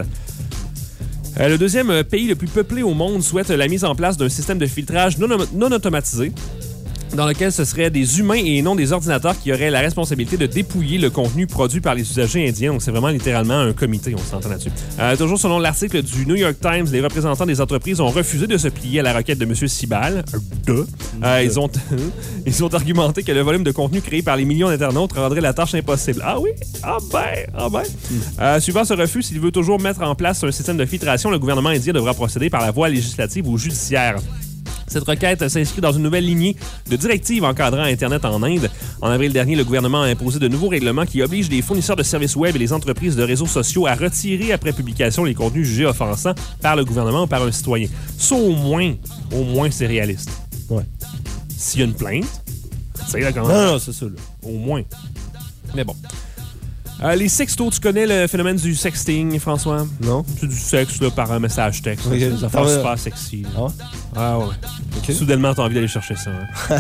Euh, le deuxième euh, pays le plus peuplé au monde souhaite la mise en place d'un système de filtrage non, non automatisé dans lequel ce seraient des humains et non des ordinateurs qui auraient la responsabilité de dépouiller le contenu produit par les usagers indiens. Donc, c'est vraiment littéralement un comité, on s'entend là-dessus. Euh, toujours selon l'article du New York Times, les représentants des entreprises ont refusé de se plier à la requête de M. Sibal. Euh, euh, ils, ont, ils ont argumenté que le volume de contenu créé par les millions d'internautes rendrait la tâche impossible. Ah oui? Ah ben! Ah ben! Euh, suivant ce refus, s'il veut toujours mettre en place un système de filtration, le gouvernement indien devra procéder par la voie législative ou judiciaire. Cette requête s'inscrit dans une nouvelle lignée de directives encadrant Internet en Inde. En avril dernier, le gouvernement a imposé de nouveaux règlements qui obligent les fournisseurs de services web et les entreprises de réseaux sociaux à retirer après publication les contenus jugés offensants par le gouvernement ou par un citoyen. Ça, au moins, au moins, c'est réaliste.
Ouais.
S'il y a une plainte, c'est là quand même.
Non, non, c'est ça, là.
Au moins. Mais bon. Euh, les sextos, tu connais le phénomène du sexting, François?
Non?
C'est du sexe là, par un message texte.
Ok.
C'est des affaires
Ah ouais.
super sexy. là.
Ah,
Ah ouais.
OK.
Soudainement, t'as envie d'aller chercher ça. hein.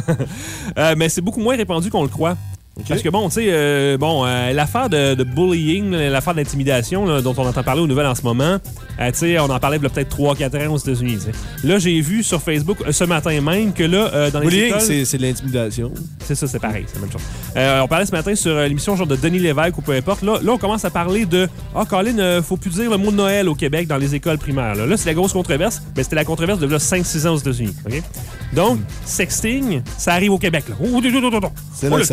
Euh, mais c'est beaucoup moins répandu qu'on le croit.
OK.
Parce que bon, tu sais, euh, bon, euh, l'affaire de, de bullying, là, l'affaire d'intimidation là, dont on entend parler aux nouvelles en ce moment, euh, tu sais, on en parlait il y a peut-être trois quatre ans aux États-Unis. tu sais. Là, j'ai vu sur Facebook euh, ce matin même que là, euh, dans les
Bullying,
écoles...
c'est c'est de l'intimidation.
C'est ça, c'est pareil, c'est la même chose. Euh, on parlait ce matin sur euh, l'émission genre de Denis Lévesque ou peu importe. Là, là on commence à parler de « Ah, Colin, euh, faut plus dire le mot de Noël au Québec dans les écoles primaires. » Là, là c'est la grosse controverse. Mais c'était la controverse de cinq six ans aux États-Unis. OK? Donc, sexting, ça arrive au Québec. Là. Oh, oh, oh, oh, oh.
C'est
Oh,
là que ça
là,
arrive.
c'est le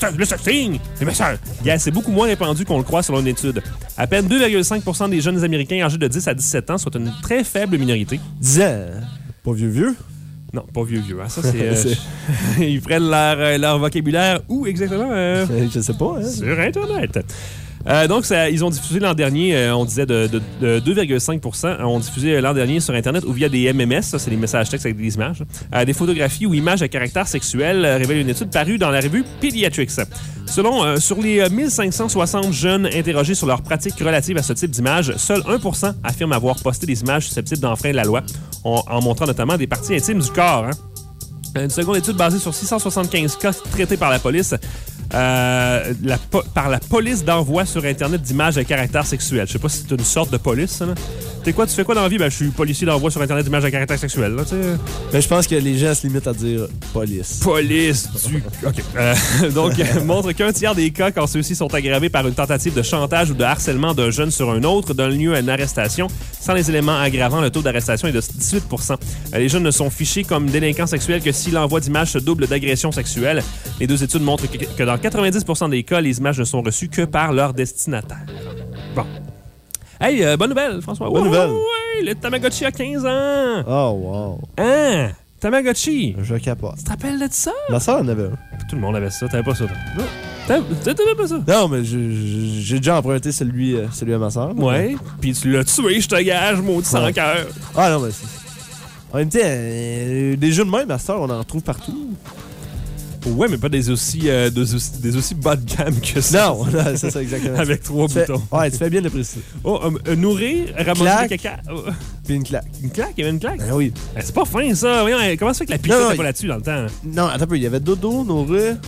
le sexting, les messages. Yeah, c'est beaucoup moins répandu qu'on le croit selon une étude. À peine deux virgule cinq pour cent des jeunes Américains âgés de dix à dix-sept ans, soit une très faible minorité.
dix ans. Pas vieux vieux?
Non, pas vieux vieux. Hein. Ça, c'est... Euh, ils prennent leur, euh, leur vocabulaire où exactement? Euh,
Je sais pas. Hein?
Sur Internet. Euh, donc, ça, ils ont diffusé l'an dernier, euh, on disait de, de, de deux virgule cinq pour cent, ont diffusé l'an dernier sur Internet ou via des M M S, ça c'est des messages textes avec des images, euh, des photographies ou images à caractère sexuel, euh, révèle une étude parue dans la revue Pediatrics. Selon, euh, sur les euh, mille cinq cent soixante jeunes interrogés sur leurs pratiques relatives à ce type d'images, seul un pour cent affirme avoir posté des images susceptibles d'enfreindre la loi, en, en montrant notamment des parties intimes du corps. Hein. Une seconde étude basée sur six cent soixante-quinze cas traités par la police euh, la po- par la police d'envoi sur Internet d'images à caractère sexuel. Je sais pas si c'est une sorte de police, ça, là. T'es quoi, tu fais quoi dans la vie? Ben, je suis policier d'envoi sur Internet d'images à caractère sexuel, là, tu sais.
Ben, je pense que les gens se limitent à dire police.
Police du... OK. Euh, donc, montre qu'un tiers des cas, quand ceux-ci sont aggravés par une tentative de chantage ou de harcèlement d'un jeune sur un autre, donne lieu à une arrestation. Sans les éléments aggravants, le taux d'arrestation est de dix-huit pour cent. Euh, les jeunes ne sont fichés comme délinquants sexuels que si l'envoi d'images se double d'agression sexuelle. Les deux études montrent que, que dans quatre-vingt-dix pour cent des cas, les images ne sont reçues que par leur destinataire. Bon. Hey, euh, bonne nouvelle, François.
Bonne
wow,
nouvelle.
Oui, le Tamagotchi a quinze ans.
Oh, wow.
Hein? Tamagotchi.
Je capote.
Tu te rappelles de ça?
Ma soeur en avait un.
Tout le monde avait ça. T'avais pas ça, toi? Non. T'avais, t'avais pas ça?
Non, mais je- je- j'ai déjà emprunté celui, euh, celui à ma soeur.
Ouais. Puis tu l'as tué, je te gage, maudit sans
Ouais.
cœur.
Ah non, mais c'est... En même temps, euh, des jeux de même, ma soeur, on en retrouve partout.
Ouais, mais pas des aussi, euh, des aussi, des aussi bas de gamme que ça.
Non, non, c'est ça exactement.
Avec trois
Tu fais-
boutons.
Ouais, tu fais bien de le préciser.
Oh, euh, euh, nourrir, ramasser
Claque.
le caca. Oh,
Puis une claque.
une claque, il y avait une claque.
Ben oui.
Eh, c'est pas fin, ça. Voyons, eh, comment ça fait que la pique
Non, non,
était
il-
pas là-dessus dans le temps?
Non, attends un peu, il y avait dodo, nourrir,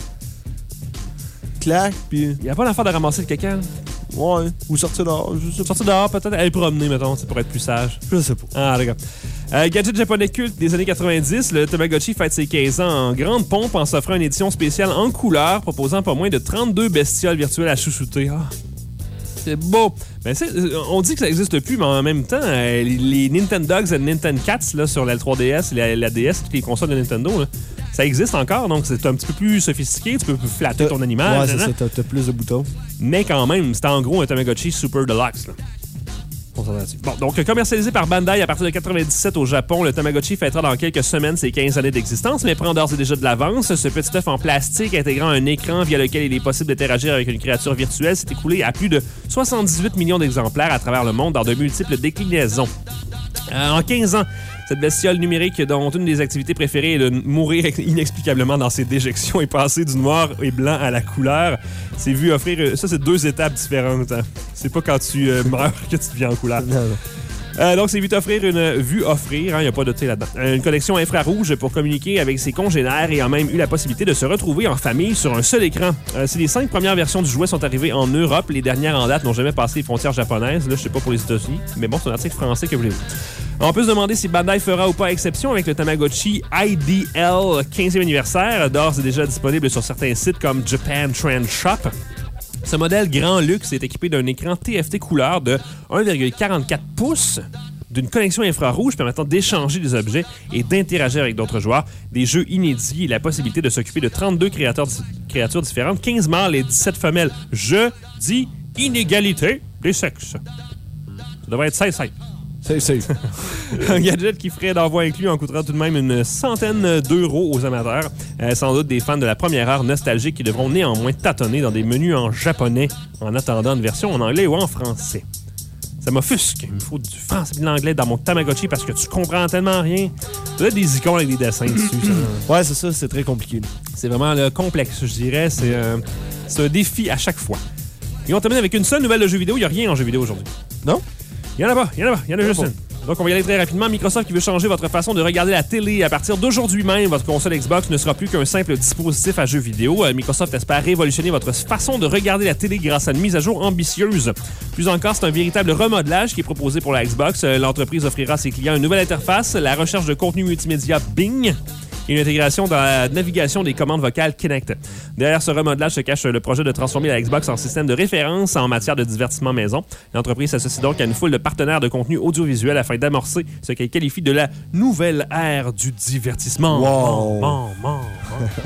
claque, puis...
Il y a pas l'affaire de ramasser le caca. là?
Ouais, ou sortir dehors, je sais pas.
Sortir dehors, peut-être aller promener, mettons, c'est pour être plus sage.
Je sais pas.
Ah, d'accord. Euh, gadget japonais culte des années quatre-vingt-dix, le Tamagotchi fête ses quinze ans en grande pompe en s'offrant une édition spéciale en couleur proposant pas moins de trente-deux bestioles virtuelles à chouchouter. Ah, c'est beau. Ben, c'est, on dit que ça n'existe plus, mais en même temps, euh, les Nintendogs et Nintendo Cats là, sur la trois D S et la, la D S, toutes les consoles de Nintendo, là, ça existe encore, donc c'est un petit peu plus sophistiqué, tu peux plus flatter ton animal.
Ouais, c'est
nanana.
ça, t'as, t'as plus de boutons.
Mais quand même, c'était en gros un Tamagotchi Super Deluxe. Là. Bon, donc commercialisé par Bandai à partir de quatre-vingt-dix-sept au Japon, le Tamagotchi fêtera dans quelques semaines ses quinze années d'existence, mais prend d'ores et déjà de l'avance. Ce petit œuf en plastique intégrant un écran via lequel il est possible d'interagir avec une créature virtuelle s'est écoulé à plus de soixante-dix-huit millions d'exemplaires à travers le monde dans de multiples déclinaisons. Euh, en quinze ans, cette bestiole numérique dont une des activités préférées est de mourir inexplicablement dans ses déjections et passer du noir et blanc à la couleur, s'est vu offrir... Ça, c'est deux étapes différentes. Hein. C'est pas quand tu euh, meurs que tu deviens en couleur.
Non, non.
Euh, donc, c'est vu offrir une vue offrir, il n'y a pas de thé là-dedans, euh, une connexion infrarouge pour communiquer avec ses congénères et a même eu la possibilité de se retrouver en famille sur un seul écran. Euh, si les cinq premières versions du jouet sont arrivées en Europe, les dernières en date n'ont jamais passé les frontières japonaises. Là, je sais pas pour les États-Unis, mais bon, c'est un article français que voulez-vous. On peut se demander si Bandai fera ou pas exception avec le Tamagotchi I D L quinzième anniversaire, d'ores et déjà disponible sur certains sites comme Japan Trend Shop. Ce modèle grand luxe est équipé d'un écran T F T couleur de un virgule quarante-quatre pouces, d'une connexion infrarouge permettant d'échanger des objets et d'interagir avec d'autres joueurs, des jeux inédits et la possibilité de s'occuper de trente-deux créateurs, créatures différentes, quinze mâles et dix-sept femelles. Je dis inégalité des sexes. Ça devrait être seize seize.
C'est safe.
Un gadget qui ferait d'envoi inclus en coûtera tout de même une centaine d'euros aux amateurs. Euh, sans doute des fans de la première heure nostalgique qui devront néanmoins tâtonner dans des menus en japonais en attendant une version en anglais ou en français. Ça m'offusque. Il me faut du français et de l'anglais dans mon Tamagotchi parce que tu comprends tellement rien. Tu as des icônes avec des dessins dessus. Ça.
Ouais, c'est ça, c'est très compliqué.
C'est vraiment le complexe, je dirais. C'est, euh, c'est un défi à chaque fois. Et on termine avec une seule nouvelle de jeu vidéo. Il n'y a rien en jeu vidéo aujourd'hui.
Non?
Il y en a pas, il y en a pas, il y en a juste
bon.
une. Donc, on va y aller très rapidement. Microsoft qui veut changer votre façon de regarder la télé. À partir d'aujourd'hui même, votre console Xbox ne sera plus qu'un simple dispositif à jeux vidéo. Euh, Microsoft espère révolutionner votre façon de regarder la télé grâce à une mise à jour ambitieuse. Plus encore, c'est un véritable remodelage qui est proposé pour la Xbox. Euh, L'entreprise offrira à ses clients une nouvelle interface, la recherche de contenu multimédia Bing et une intégration dans la navigation des commandes vocales Kinect. Derrière ce remodelage se cache le projet de transformer la Xbox en système de référence en matière de divertissement maison. L'entreprise s'associe donc à une foule de partenaires de contenu audiovisuel afin d'amorcer ce qu'elle qualifie de la nouvelle ère du divertissement.
Wow.
Bon, bon, bon, bon.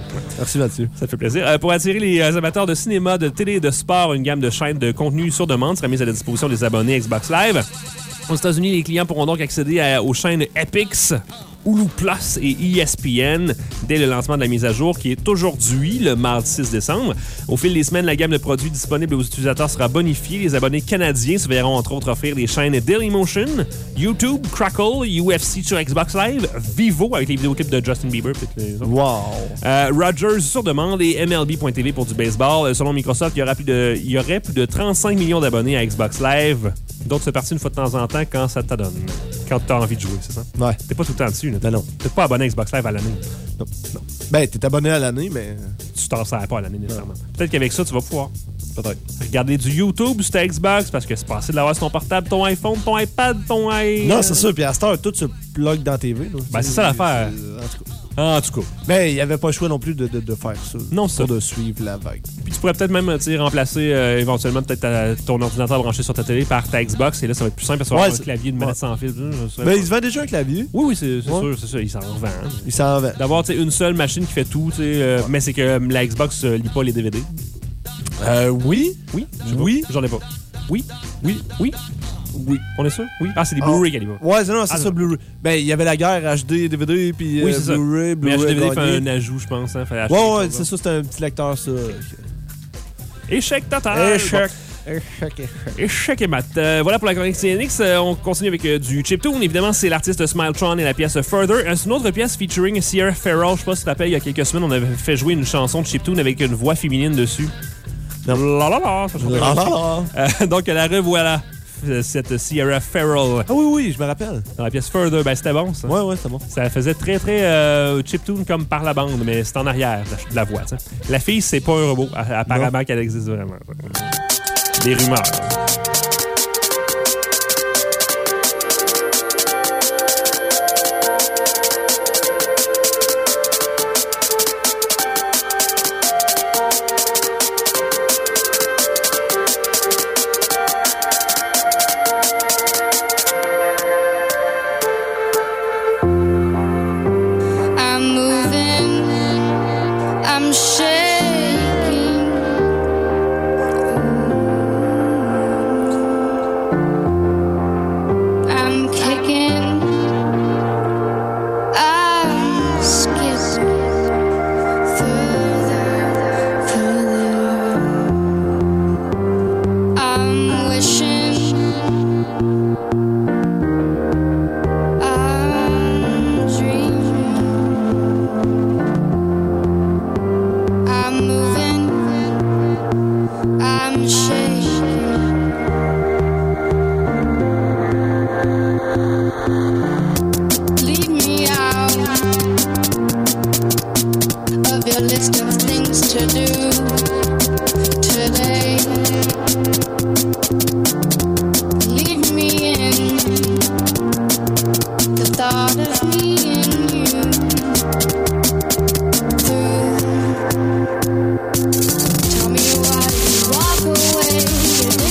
Merci Mathieu.
Ça fait plaisir. Euh, pour attirer les euh, amateurs de cinéma, de télé et de sport, une gamme de chaînes de contenu sur demande sera mise à la disposition des abonnés Xbox Live. Aux États-Unis, les clients pourront donc accéder à, aux chaînes Epix, Hulu Plus et E S P N dès le lancement de la mise à jour qui est aujourd'hui, le mardi six décembre. Au fil des semaines, la gamme de produits disponibles aux utilisateurs sera bonifiée. Les abonnés canadiens se verront entre autres offrir les chaînes Dailymotion, YouTube, Crackle, U F C sur Xbox Live, Vivo avec les vidéoclips de Justin Bieber. Les autres.
Wow!
Euh, Rogers sur demande et M L B point T V pour du baseball. Selon Microsoft, il y, aura plus de, il y aurait plus de trente-cinq millions d'abonnés à Xbox Live. D'autres se partent une fois de temps en temps quand ça t'adonne. Quand t'as envie de jouer, c'est ça?
Ouais.
T'es pas tout le temps dessus, là.
Ben non.
T'es pas abonné à Xbox Live à l'année.
Non. non. Ben, t'es abonné à l'année, mais.
Tu t'en sers pas à l'année nécessairement. Peut-être qu'avec ça, tu vas pouvoir
Peut-être.
regarder du YouTube sur ta Xbox parce que c'est passé de l'avoir sur ton portable, ton iPhone, ton iPad, ton i...
Non, c'est ça. Puis à cette heure, tout se plug dans la T V. Là.
Ben, c'est ça l'affaire.
En tout cas.
En tout cas.
Ben, il n'y avait pas le choix non plus de, de, de faire ça.
Non, c'est
pour
ça.
de suivre la vague.
Puis tu pourrais peut-être même tu sais, remplacer euh, éventuellement peut-être ta- ton ordinateur branché sur ta télé par ta Xbox et là, ça va être plus simple parce qu'on va
Ouais,
avoir un
c'est-
clavier de manette
ouais.
sans fil. Je sais
Ben,
pas.
il se vend déjà un clavier.
Oui, oui, c'est, c'est
Ouais.
sûr, c'est ça. Il s'en revend. hein.
Il s'en vend.
D'avoir tu sais, une seule machine qui fait tout, tu sais, euh, mais c'est que euh, la Xbox euh, lit pas les D V D.
Euh, oui.
Oui? Je sais pas.
Oui.
J'en ai pas. Oui?
Oui.
Oui?
Oui.
On est sûr? Oui? Ah, c'est des
Ah.
Blu-ray qu'elle y va.
Ouais, c'est, non, c'est
Ah,
ça,
non.
Blu-ray. Ben, il y avait la guerre H D, D V D, puis
Oui,
euh,
c'est ça.
Blu-ray,
Mais
Blu-ray.
H D V D fait
gagné.
un ajout, je pense. Hein, fallait acheter
Ouais,
quelque
ouais,
chose,
c'est
là.
ça, c'était un petit lecteur, ça.
Échec total!
Échec.
Bon.
Échec, échec.
Échec et mat. Euh, voilà pour la chronique C N X. Euh, on continue avec euh, du chiptune. Évidemment, c'est l'artiste Smiletron et la pièce Further. Euh, c'est une autre pièce featuring Sierra Farrell. Je sais pas si tu te rappelles, il y a quelques semaines, on avait fait jouer une chanson de chiptune avec une voix féminine dessus. La la la, ça chantait
Ah,
comme ça.
ah, ah.
Euh, donc, la revoilà, euh, cette Sierra Farrell.
Ah oui, oui, je me rappelle.
Dans la pièce Further, ben c'était bon, ça.
Ouais, ouais, c'est bon.
Ça faisait très, très euh, chiptune comme par la bande, mais c'est en arrière de la, de la voix. t'sais. La fille, c'est pas un robot. Apparemment qu'elle existe vraiment. Des rumeurs.
I'm moving, I'm shaking. I'm kicking, I'm skipping further, further. I'm wishing, I'm dreaming. I'm moving, I'm shaking. Leave me out of your list of things to do today. Leave me in the thought of me and you. Through. Tell me why you walk away.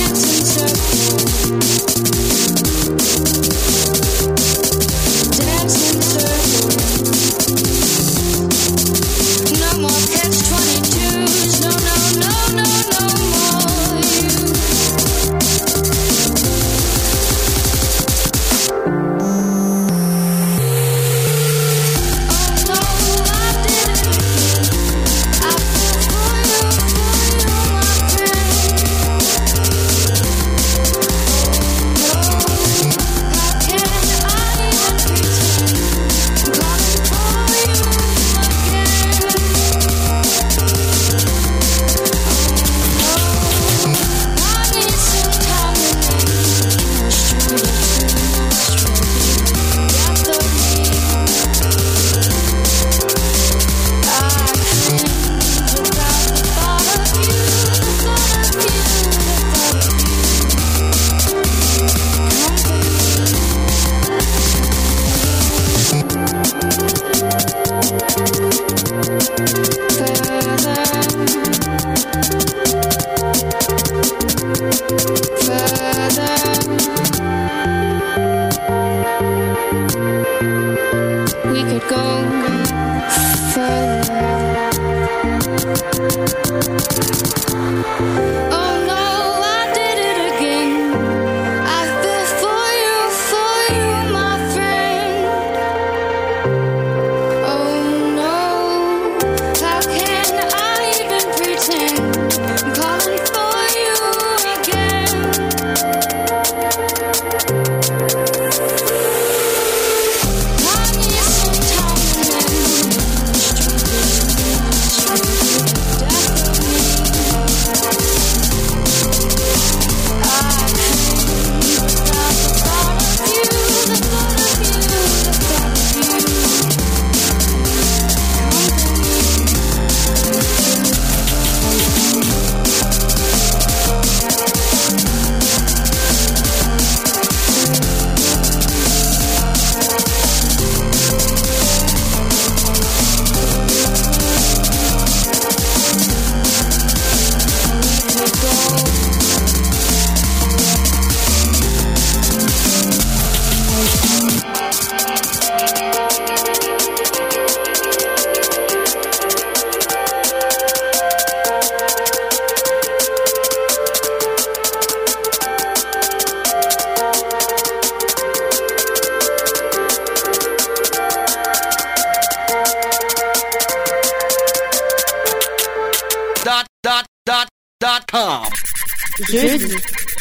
com.
Jeudi.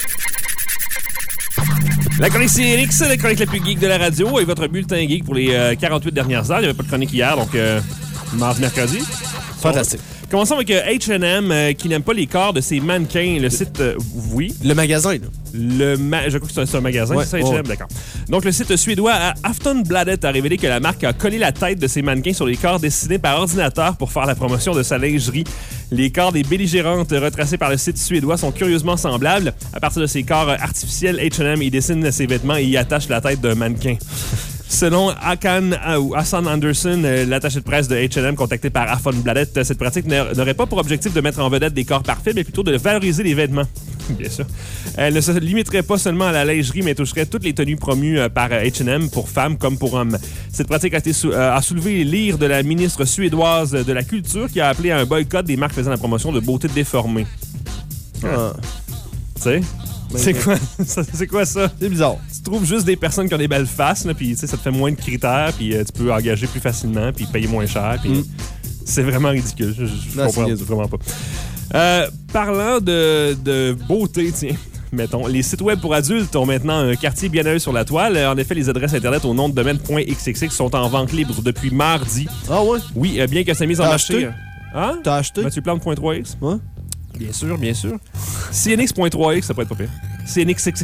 La chronique C N X, la chronique la plus geek de la radio, et votre bulletin geek pour les euh, quarante-huit dernières heures. Il n'y avait pas de chronique hier, donc euh, mardi, mercredi.
Fantastique.
Commençons avec euh, H and M euh, qui n'aime pas les corps de ses mannequins. Le site, euh, oui.
Le magasin, là.
Le ma- je crois que c'est un, c'est un magasin,
Ouais,
c'est ça, H and M,
ouais.
d'accord. Donc, le site suédois Aftonbladet a révélé que la marque a collé la tête de ses mannequins sur les corps dessinés par ordinateur pour faire la promotion de sa lingerie. Les corps des belligérantes retracés par le site suédois sont curieusement semblables. À partir de ces corps artificiels, H and M y dessine ses vêtements et y attache la tête d'un mannequin. Selon Hakan ou Hassan Anderson, euh, l'attaché de presse de H and M contacté par Aftonbladet, euh, cette pratique n'a- n'aurait pas pour objectif de mettre en vedette des corps parfaits, mais plutôt de valoriser les vêtements. Bien sûr. Elle ne se limiterait pas seulement à la lingerie, mais toucherait toutes les tenues promues euh, par euh, H and M pour femmes comme pour hommes. Cette pratique a, été sou- euh, a soulevé l'ire de la ministre suédoise de la Culture qui a appelé à un boycott des marques faisant la promotion de beauté déformée.
Ah,
Tu sais? C'est quoi ça? C'est quoi ça?
c'est bizarre.
Tu trouves juste des personnes qui ont des belles faces, là, puis tu sais, ça te fait moins de critères, puis euh, tu peux engager plus facilement, puis payer moins cher, puis
Mm.
euh, c'est vraiment ridicule. Je, je- je
Non,
comprends
c'est niaiseux.
vraiment pas. Euh, parlant de, de beauté, tiens, mettons, les sites web pour adultes ont maintenant un quartier bien à eux sur la toile. En effet, les adresses internet au nom de domaine .xxx sont en vente libre depuis mardi.
Ah ouais?
Oui, euh, bien que sa mise en
T'as
marché...
acheté?
Hein?
T'as acheté?
Mathieu Plante point trois X?
Ouais.
Bien sûr, bien sûr. C N X point trois X, ça pourrait être pas pire. C N X.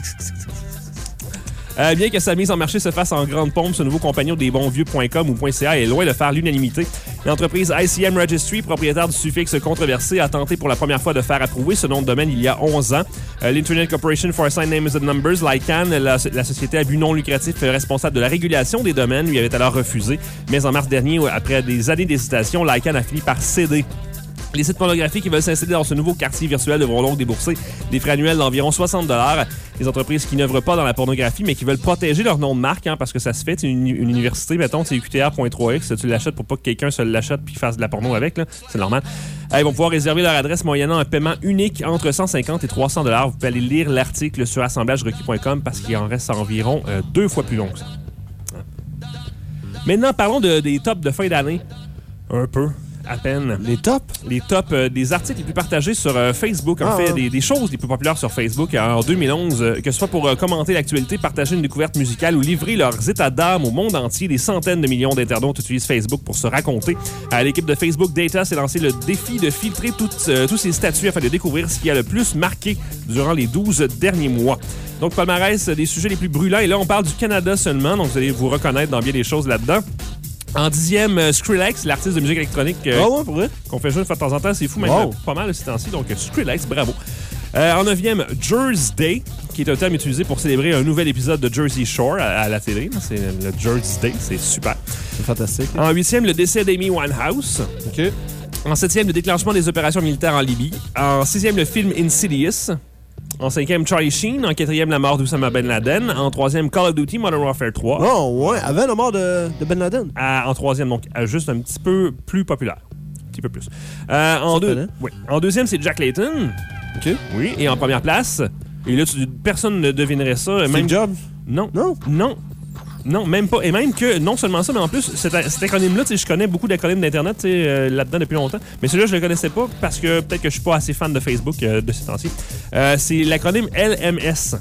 Euh, bien que sa mise en marché se fasse en grande pompe, ce nouveau compagnon des bons vieux point com ou .ca est loin de faire l'unanimité. L'entreprise I C M Registry, propriétaire du suffixe controversé, a tenté pour la première fois de faire approuver ce nom de domaine il y a onze ans. Euh, L'Internet Corporation for Assigned Names and Numbers, l'ICANN, la, la société à but non lucratif responsable de la régulation des domaines, lui avait alors refusé. Mais en mars dernier, après des années d'hésitation, l'ICANN a fini par céder. Les sites pornographiques qui veulent s'installer dans ce nouveau quartier virtuel devront donc débourser des frais annuels d'environ soixante dollars. Les entreprises qui n'œuvrent pas dans la pornographie, mais qui veulent protéger leur nom de marque, hein, parce que ça se fait. Une, une université, mettons, c'est U Q T R point trois X, tu l'achètes pour pas que quelqu'un se l'achète puis fasse de la porno avec, là. C'est normal. Euh, ils vont pouvoir réserver leur adresse moyennant un paiement unique entre cent cinquante et trois cents dollars. Vous pouvez aller lire l'article sur assemblage requis point com parce qu'il en reste environ euh, deux fois plus long que ça. Hein. Maintenant, parlons de, des tops de fin d'année. Un peu. À peine.
Les tops?
Les tops euh, des articles les plus partagés sur euh, Facebook. En
Ah,
fait,
ah.
des, des choses les plus populaires sur Facebook euh, en deux mille onze, euh, que ce soit pour euh, commenter l'actualité, partager une découverte musicale ou livrer leurs états d'âme au monde entier. Des centaines de millions d'internautes utilisent Facebook pour se raconter. Euh, L'équipe de Facebook Data s'est lancé le défi de filtrer toutes, euh, tous ces statuts afin de découvrir ce qui a le plus marqué durant les douze derniers mois. Donc, palmarès des sujets les plus brûlants. Et là, on parle du Canada seulement, donc vous allez vous reconnaître dans bien des choses là-dedans. En dixième, euh, Skrillex, l'artiste de musique électronique euh,
Ah ouais, pour vrai?
qu'on fait jouer une fois de temps en temps. C'est fou, même
Wow.
euh, pas mal ce temps-ci. Donc, euh, Skrillex, bravo. Euh, en neuvième, Jersey Day, qui est un terme utilisé pour célébrer un nouvel épisode de Jersey Shore à, à la télé. C'est le Jersey Day, c'est super.
C'est fantastique.
En huitième, le décès d'Amy Winehouse.
OK.
En septième, le déclenchement des opérations militaires en Libye. En sixième, le film Insidious. En cinquième, Charlie Sheen. En quatrième, la mort d'Oussama Ben Laden. En troisième, Call of Duty Modern Warfare trois.
Oh, ouais. Avant la mort de, de Ben Laden.
À- en troisième, donc à juste un petit peu plus populaire. Un petit peu plus. Euh, en, deux,
Surprenant.
oui. En deuxième, c'est Jack Layton.
OK.
Oui. Et en première place, et là, tu- personne ne devinerait ça.
Steve
Même
Jobs?
Non.
Non?
Non. Non, même pas. Et même que, non seulement ça, mais en plus, cet, cet acronyme-là, tu sais, je connais beaucoup d'acronymes d'Internet tu sais, euh, là-dedans depuis longtemps. Mais celui-là, je le connaissais pas parce que peut-être que je suis pas assez fan de Facebook euh, de ces temps-ci. Euh, c'est l'acronyme L M S.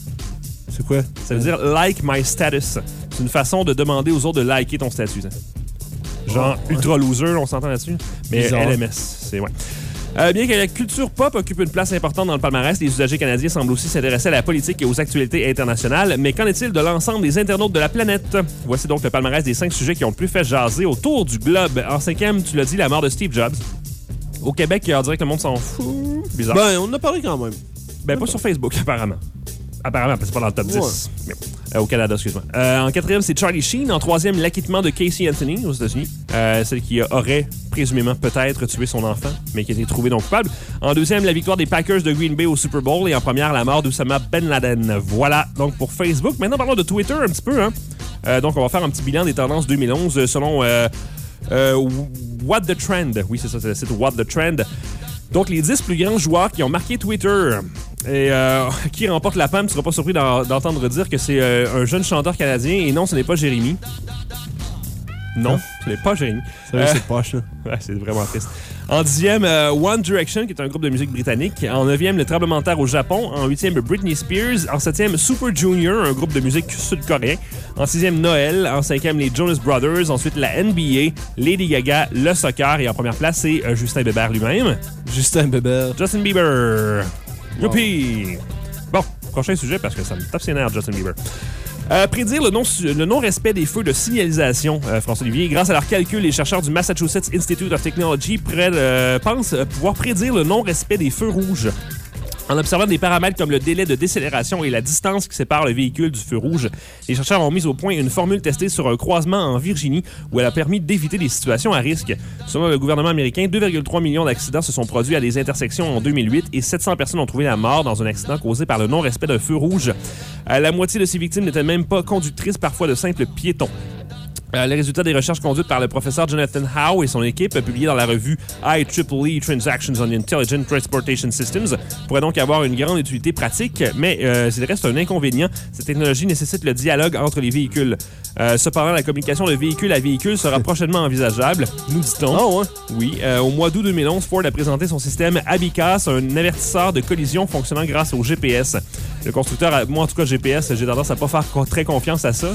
C'est quoi?
Ça veut dire Like My Status. C'est une façon de demander aux autres de liker ton statut. ça. Genre ultra loser, on s'entend là-dessus. Mais
Bizarre.
L M S, c'est ouais. Euh, bien que la culture pop occupe une place importante dans le palmarès, les usagers canadiens semblent aussi s'intéresser à la politique et aux actualités internationales. Mais qu'en est-il de l'ensemble des internautes de la planète? Voici donc le palmarès des cinq sujets qui ont le plus fait jaser autour du globe. En cinquième, tu l'as dit, la mort de Steve Jobs. Au Québec, on dirait que le monde s'en fout. Bizarre.
Ben, on en a parlé quand même.
Ben, pas sur Facebook, apparemment. Apparemment, parce que c'est pas dans le top dix.
Ouais.
Mais bon. Euh, au Canada, excuse-moi. Euh, en quatrième, c'est Charlie Sheen. En troisième, l'acquittement de Casey Anthony aux États-Unis. Euh, celle qui aurait présumément peut-être tué son enfant, mais qui a été trouvée non coupable. En deuxième, la victoire des Packers de Green Bay au Super Bowl. Et en première, la mort d'Oussama Ben Laden. Voilà, donc pour Facebook. Maintenant, parlons de Twitter un petit peu. Hein. Euh, donc, on va faire un petit bilan des tendances deux mille onze euh, selon euh, euh, What the Trend. Oui, c'est ça, c'est le site What the Trend. Donc, les dix plus grands joueurs qui ont marqué Twitter. Et euh, qui remporte la palme, tu ne seras pas surpris d'en- d'entendre dire que c'est euh, un jeune chanteur canadien. Et non, ce n'est pas Jérémy. Non, ce n'est pas Jérémy.
C'est vrai,
Euh,
c'est poche, là.
Ouais, c'est vraiment triste. En dixième, euh, One Direction, qui est un groupe de musique britannique. En neuvième, le tremblement de terre au Japon. En huitième, Britney Spears. En septième, Super Junior, un groupe de musique sud-coréen. En sixième, Noël. En cinquième, les Jonas Brothers. Ensuite, la N B A, Lady Gaga, le soccer. Et en première place, c'est euh, Justin Bieber lui-même.
Justin Bieber.
Justin Bieber. Youpi! Bon, prochain sujet parce que ça me tape ses nerfs, Justin Bieber. Euh, prédire le, non, le non-respect des feux de signalisation, euh, François-Olivier. Grâce à leurs calculs, les chercheurs du Massachusetts Institute of Technology près, euh, pensent pouvoir prédire le non-respect des feux rouges. En observant des paramètres comme le délai de décélération et la distance qui sépare le véhicule du feu rouge, les chercheurs ont mis au point une formule testée sur un croisement en Virginie où elle a permis d'éviter des situations à risque. Selon le gouvernement américain, deux virgule trois millions d'accidents se sont produits à des intersections en deux mille huit et sept cents personnes ont trouvé la mort dans un accident causé par le non-respect d'un feu rouge. Euh, la moitié de ces victimes n'étaient même pas conductrices, parfois de simples piétons. Euh, les résultats des recherches conduites par le professeur Jonathan Howe et son équipe, publiés dans la revue I triple E Transactions on Intelligent Transportation Systems, pourraient donc avoir une grande utilité pratique, mais euh, s'il reste un inconvénient, cette technologie nécessite le dialogue entre les véhicules. Euh, cependant, la communication de véhicule à véhicule sera prochainement envisageable, nous dit-on.
Oh, ouais.
Oui. Euh, au mois d'août deux mille onze, Ford a présenté son système Abicas, un avertisseur de collision fonctionnant grâce au G P S. Le constructeur, a, moi en tout cas G P S, j'ai tendance à pas faire très confiance à ça.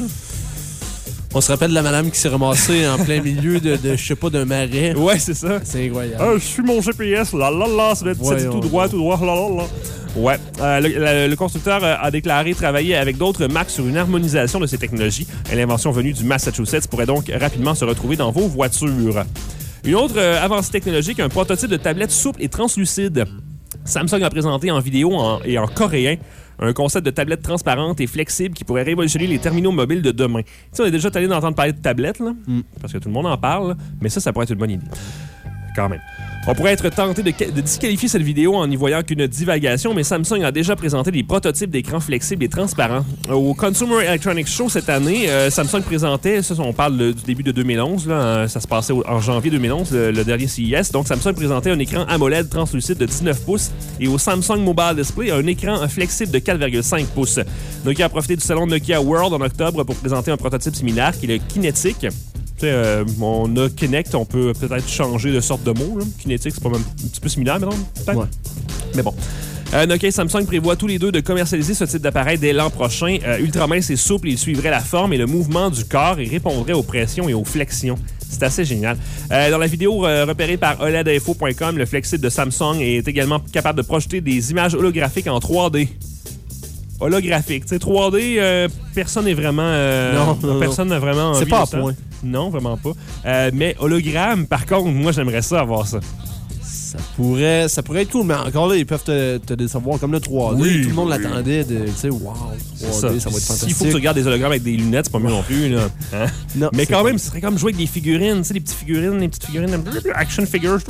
On se rappelle de la madame qui s'est ramassée en plein milieu de, de je sais pas, d'un marais.
Ouais, c'est ça.
C'est incroyable.
Ah, je suis mon G P S, là, là, là, ça doit être
Ouais,
ça dit tout
on-
droit, tout droit, là, là, là. Ouais. Euh, le, le- le constructeur euh, a déclaré travailler avec d'autres marques sur une harmonisation de ces technologies. Et l'invention venue du Massachusetts pourrait donc rapidement se retrouver dans vos voitures. Une autre euh, avancée technologique, un prototype de tablette souple et translucide. Samsung a présenté en vidéo en- et en coréen un concept de tablette transparente et flexible qui pourrait révolutionner les terminaux mobiles de demain. Tu sais, on est déjà allé d'entendre parler de tablettes, là,
Mm.
parce que tout le monde en parle, mais ça, ça pourrait être une bonne idée. Quand même. On pourrait être tenté de, de disqualifier cette vidéo en n'y voyant qu'une divagation, mais Samsung a déjà présenté des prototypes d'écrans flexibles et transparents. Au Consumer Electronics Show cette année, euh, Samsung présentait, ça on parle le- du début de deux mille onze, là, euh, ça se passait au- en janvier deux mille onze, le, le dernier C E S, donc Samsung présentait un écran AMOLED translucide de dix-neuf pouces et au Samsung Mobile Display, un écran flexible de quatre virgule cinq pouces. Nokia a profité du salon Nokia World en octobre pour présenter un prototype similaire qui est le Kinetic. Tu sais, euh, on a Kinect, on peut peut-être changer de sorte de mot. Là. Kinetic, c'est pas même un petit peu similaire, maintenant, peut-être?
Ouais.
Mais bon. Euh, Nokia et Samsung prévoient tous les deux de commercialiser ce type d'appareil dès l'an prochain. Euh, ultra mince et souple, il suivrait la forme et le mouvement du corps et répondrait aux pressions et aux flexions. C'est assez génial. Euh, dans la vidéo euh, repérée par O L E D info point com, le flexible de Samsung est également capable de projeter des images holographiques en trois D. Holographique. Tu sais, trois D, euh, personne n'est vraiment... euh,
Non, non, non.
personne n'a vraiment
C'est
envie
pas
de
à
ça.
point.
Non, vraiment pas. Euh, mais hologramme, par contre, moi, j'aimerais ça avoir ça.
Ça pourrait, ça pourrait être cool, mais encore là, ils peuvent te, te décevoir comme le trois D.
Oui,
Tout le monde
oui.
l'attendait de, tu sais, wow,
C'est
trois D, ça, va être
S'il
fantastique.
faut que tu regardes des hologrammes avec des lunettes, c'est pas mieux non plus. Là. Hein?
Non,
Mais
c'est
quand
pas-
même, ce serait comme jouer avec des figurines, tu sais, des petites figurines, des petites figurines, action figures.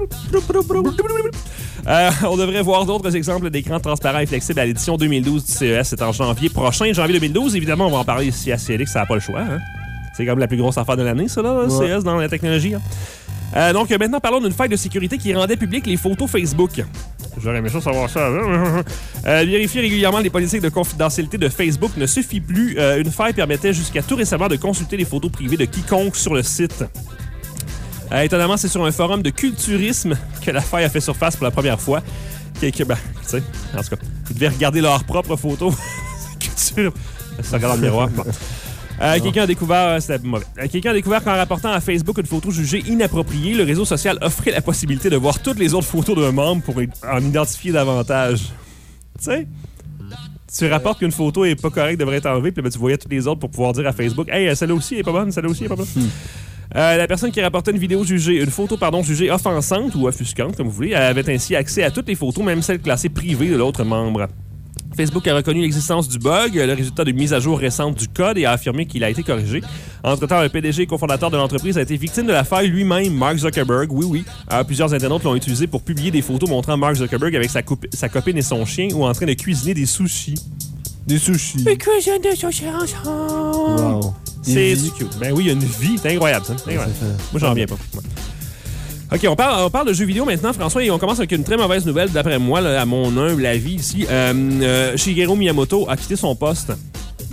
Euh, on devrait voir d'autres exemples d'écrans transparents et flexibles à l'édition deux mille douze du C E S. C'est en janvier prochain, janvier deux mille douze. Évidemment, on va en parler ici à C L X, ça n'a pas le choix. Hein? C'est comme la plus grosse affaire de l'année, ça, là,
Ouais.
C E S dans la technologie. Hein? Euh, donc, maintenant, parlons d'une faille de sécurité qui rendait publiques les photos Facebook. J'aurais aimé ça savoir ça. euh, vérifier régulièrement les politiques de confidentialité de Facebook ne suffit plus. Euh, une faille permettait jusqu'à tout récemment de consulter les photos privées de quiconque sur le site. Euh, étonnamment, c'est sur un forum de culturisme que la faille a fait surface pour la première fois. Que, que, ben, tu sais, en tout cas, ils devaient regarder leurs propres photos. Culture. Ça regarde dans le miroir. Bon. Euh, quelqu'un a découvert, euh, c'était mauvais. Euh, quelqu'un a découvert qu'en rapportant à Facebook une photo jugée inappropriée, le réseau social offrait la possibilité de voir toutes les autres photos d'un membre pour y- en identifier davantage. Tu sais, tu rapportes qu'une photo est pas correcte, devrait être enlevée, puis là, ben, tu voyais toutes les autres pour pouvoir dire à Facebook, hey, euh, celle-là aussi est pas bonne, celle-là aussi est pas bonne. Euh, la personne qui rapportait une vidéo jugée, une photo pardon jugée offensante ou offusquante, comme vous voulez, elle avait ainsi accès à toutes les photos, même celles classées privées de l'autre membre. Facebook a reconnu l'existence du bug, le résultat d'une mise à jour récente du code et a affirmé qu'il a été corrigé. Entre-temps, un P D G et cofondateur de l'entreprise a été victime de la faille lui-même, Mark Zuckerberg. Oui, oui. Euh, plusieurs internautes l'ont utilisé pour publier des photos montrant Mark Zuckerberg avec sa, coupe- sa copine et son chien ou en train de cuisiner des sushis.
Des sushis.
Ils cuisinent des sushis ensemble.
Wow.
C'est
Une vie.
cute. Ben oui, il y a une vie. C'est incroyable, ça. C'est incroyable.
Ça fait-
Moi, j'en reviens pas. Ouais. OK, on parle, on parle de jeux vidéo maintenant, François, et on commence avec une très mauvaise nouvelle, d'après moi, là, à mon humble avis ici. Euh, euh, Shigeru Miyamoto a quitté son poste.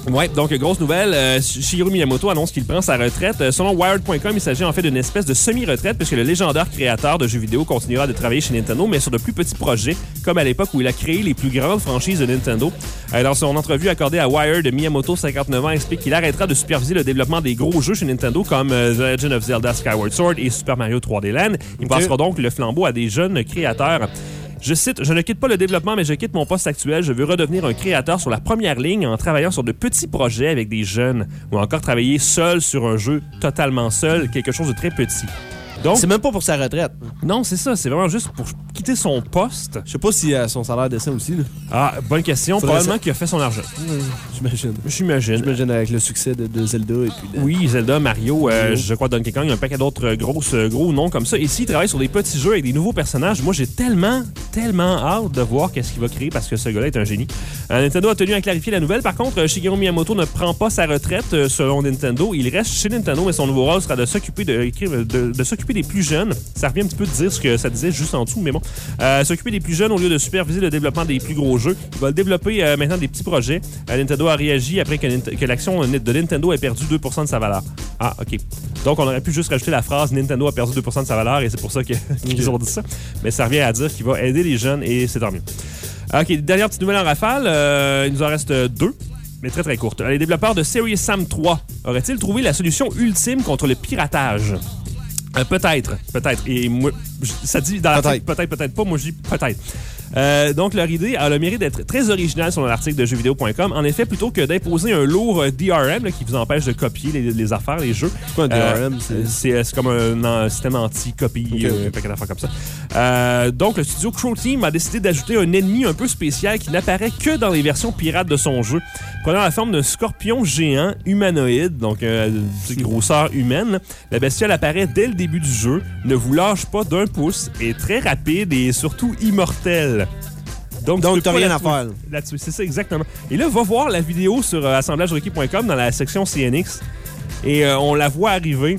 Ouais, donc grosse nouvelle, euh, Shigeru Miyamoto annonce qu'il prend sa retraite. Euh, selon Wired point com, il s'agit en fait d'une espèce de semi-retraite puisque le légendaire créateur de jeux vidéo continuera de travailler chez Nintendo, mais sur de plus petits projets, comme à l'époque où il a créé les plus grandes franchises de Nintendo. Euh, dans son entrevue accordée à Wired, Miyamoto, cinquante-neuf ans, explique qu'il arrêtera de superviser le développement des gros jeux chez Nintendo comme euh, The Legend of Zelda Skyward Sword et Super Mario trois D Land. Il
Okay.
passera donc le flambeau à des jeunes créateurs. Je cite, « Je ne quitte pas le développement, mais je quitte mon poste actuel. Je veux redevenir un créateur sur la première ligne en travaillant sur de petits projets avec des jeunes ou encore travailler seul sur un jeu totalement seul, quelque chose de très petit. » Donc,
C'est même pas pour sa retraite.
non, c'est ça. C'est vraiment juste pour quitter son poste.
Je sais pas si euh, son salaire descend aussi, là.
Ah, bonne question.
Faudrait
Probablement
ça-
qu'il a fait son argent.
J'imagine.
J'imagine.
J'imagine avec le succès de, de Zelda et puis de...
Oui, Zelda, Mario, euh,
Mario.
je crois Donkey Kong, il y a un paquet d'autres euh, grosses, euh, gros noms comme ça. Ici, il travaille sur des petits jeux avec des nouveaux personnages. Moi, j'ai tellement, tellement hâte de voir qu'est-ce qu'il va créer parce que ce gars-là est un génie. Euh, Nintendo a tenu à clarifier la nouvelle. Par contre, euh, Shigeru Miyamoto ne prend pas sa retraite euh, selon Nintendo. Il reste chez Nintendo, mais son nouveau rôle sera de s'occuper de, de, de, de s'occuper des plus jeunes. Ça revient un petit peu de dire ce que ça disait juste en dessous, mais bon. Euh, s'occuper des plus jeunes au lieu de superviser le développement des plus gros jeux. Il va développer euh, maintenant des petits projets. Euh, Nintendo a réagi après que, que l'action de Nintendo ait perdu deux pour cent de sa valeur. Ah, OK. Donc, on aurait pu juste rajouter la phrase « Nintendo a perdu deux pour cent de sa valeur » et c'est pour ça que, qu'ils ont dit ça. Mais ça revient à dire qu'il va aider les jeunes et c'est tant mieux. OK, dernière petite nouvelle en rafale. Euh, il nous en reste deux, mais très très courte. Les développeurs de Serious Sam trois auraient-ils trouvé la solution ultime contre le piratage? Euh, peut-être, peut-être. Et moi, je- ça dit dans l'article peut-être, peut-être pas. Moi, je dis peut-être. Euh, donc, leur idée a le mérite d'être très originale sur l'article de jeux vidéo point com. En effet, plutôt que d'imposer un lourd euh, D R M là, qui vous empêche de copier les, les affaires, les jeux.
Quoi, un D R M,
euh,
c'est-
c'est, c'est comme un, un système anti-copie,
Ok,
euh,
ok.
un paquet d'affaires comme ça. Euh, donc, le studio Crow Team a décidé d'ajouter un ennemi un peu spécial qui n'apparaît que dans les versions pirates de son jeu. Prenant la forme d'un scorpion géant humanoïde, donc euh, de grosseur humaine, la bestiole apparaît dès le début du jeu, ne vous lâche pas d'un pouce, est très rapide et surtout immortelle. Donc,
Donc,
tu peux
t'as
pas
rien
la
à
tuer
faire.
là-dessus. C'est ça, exactement. Et là, va voir la vidéo sur euh, assemblage requis point com dans la section C N X. Et euh, on la voit arriver.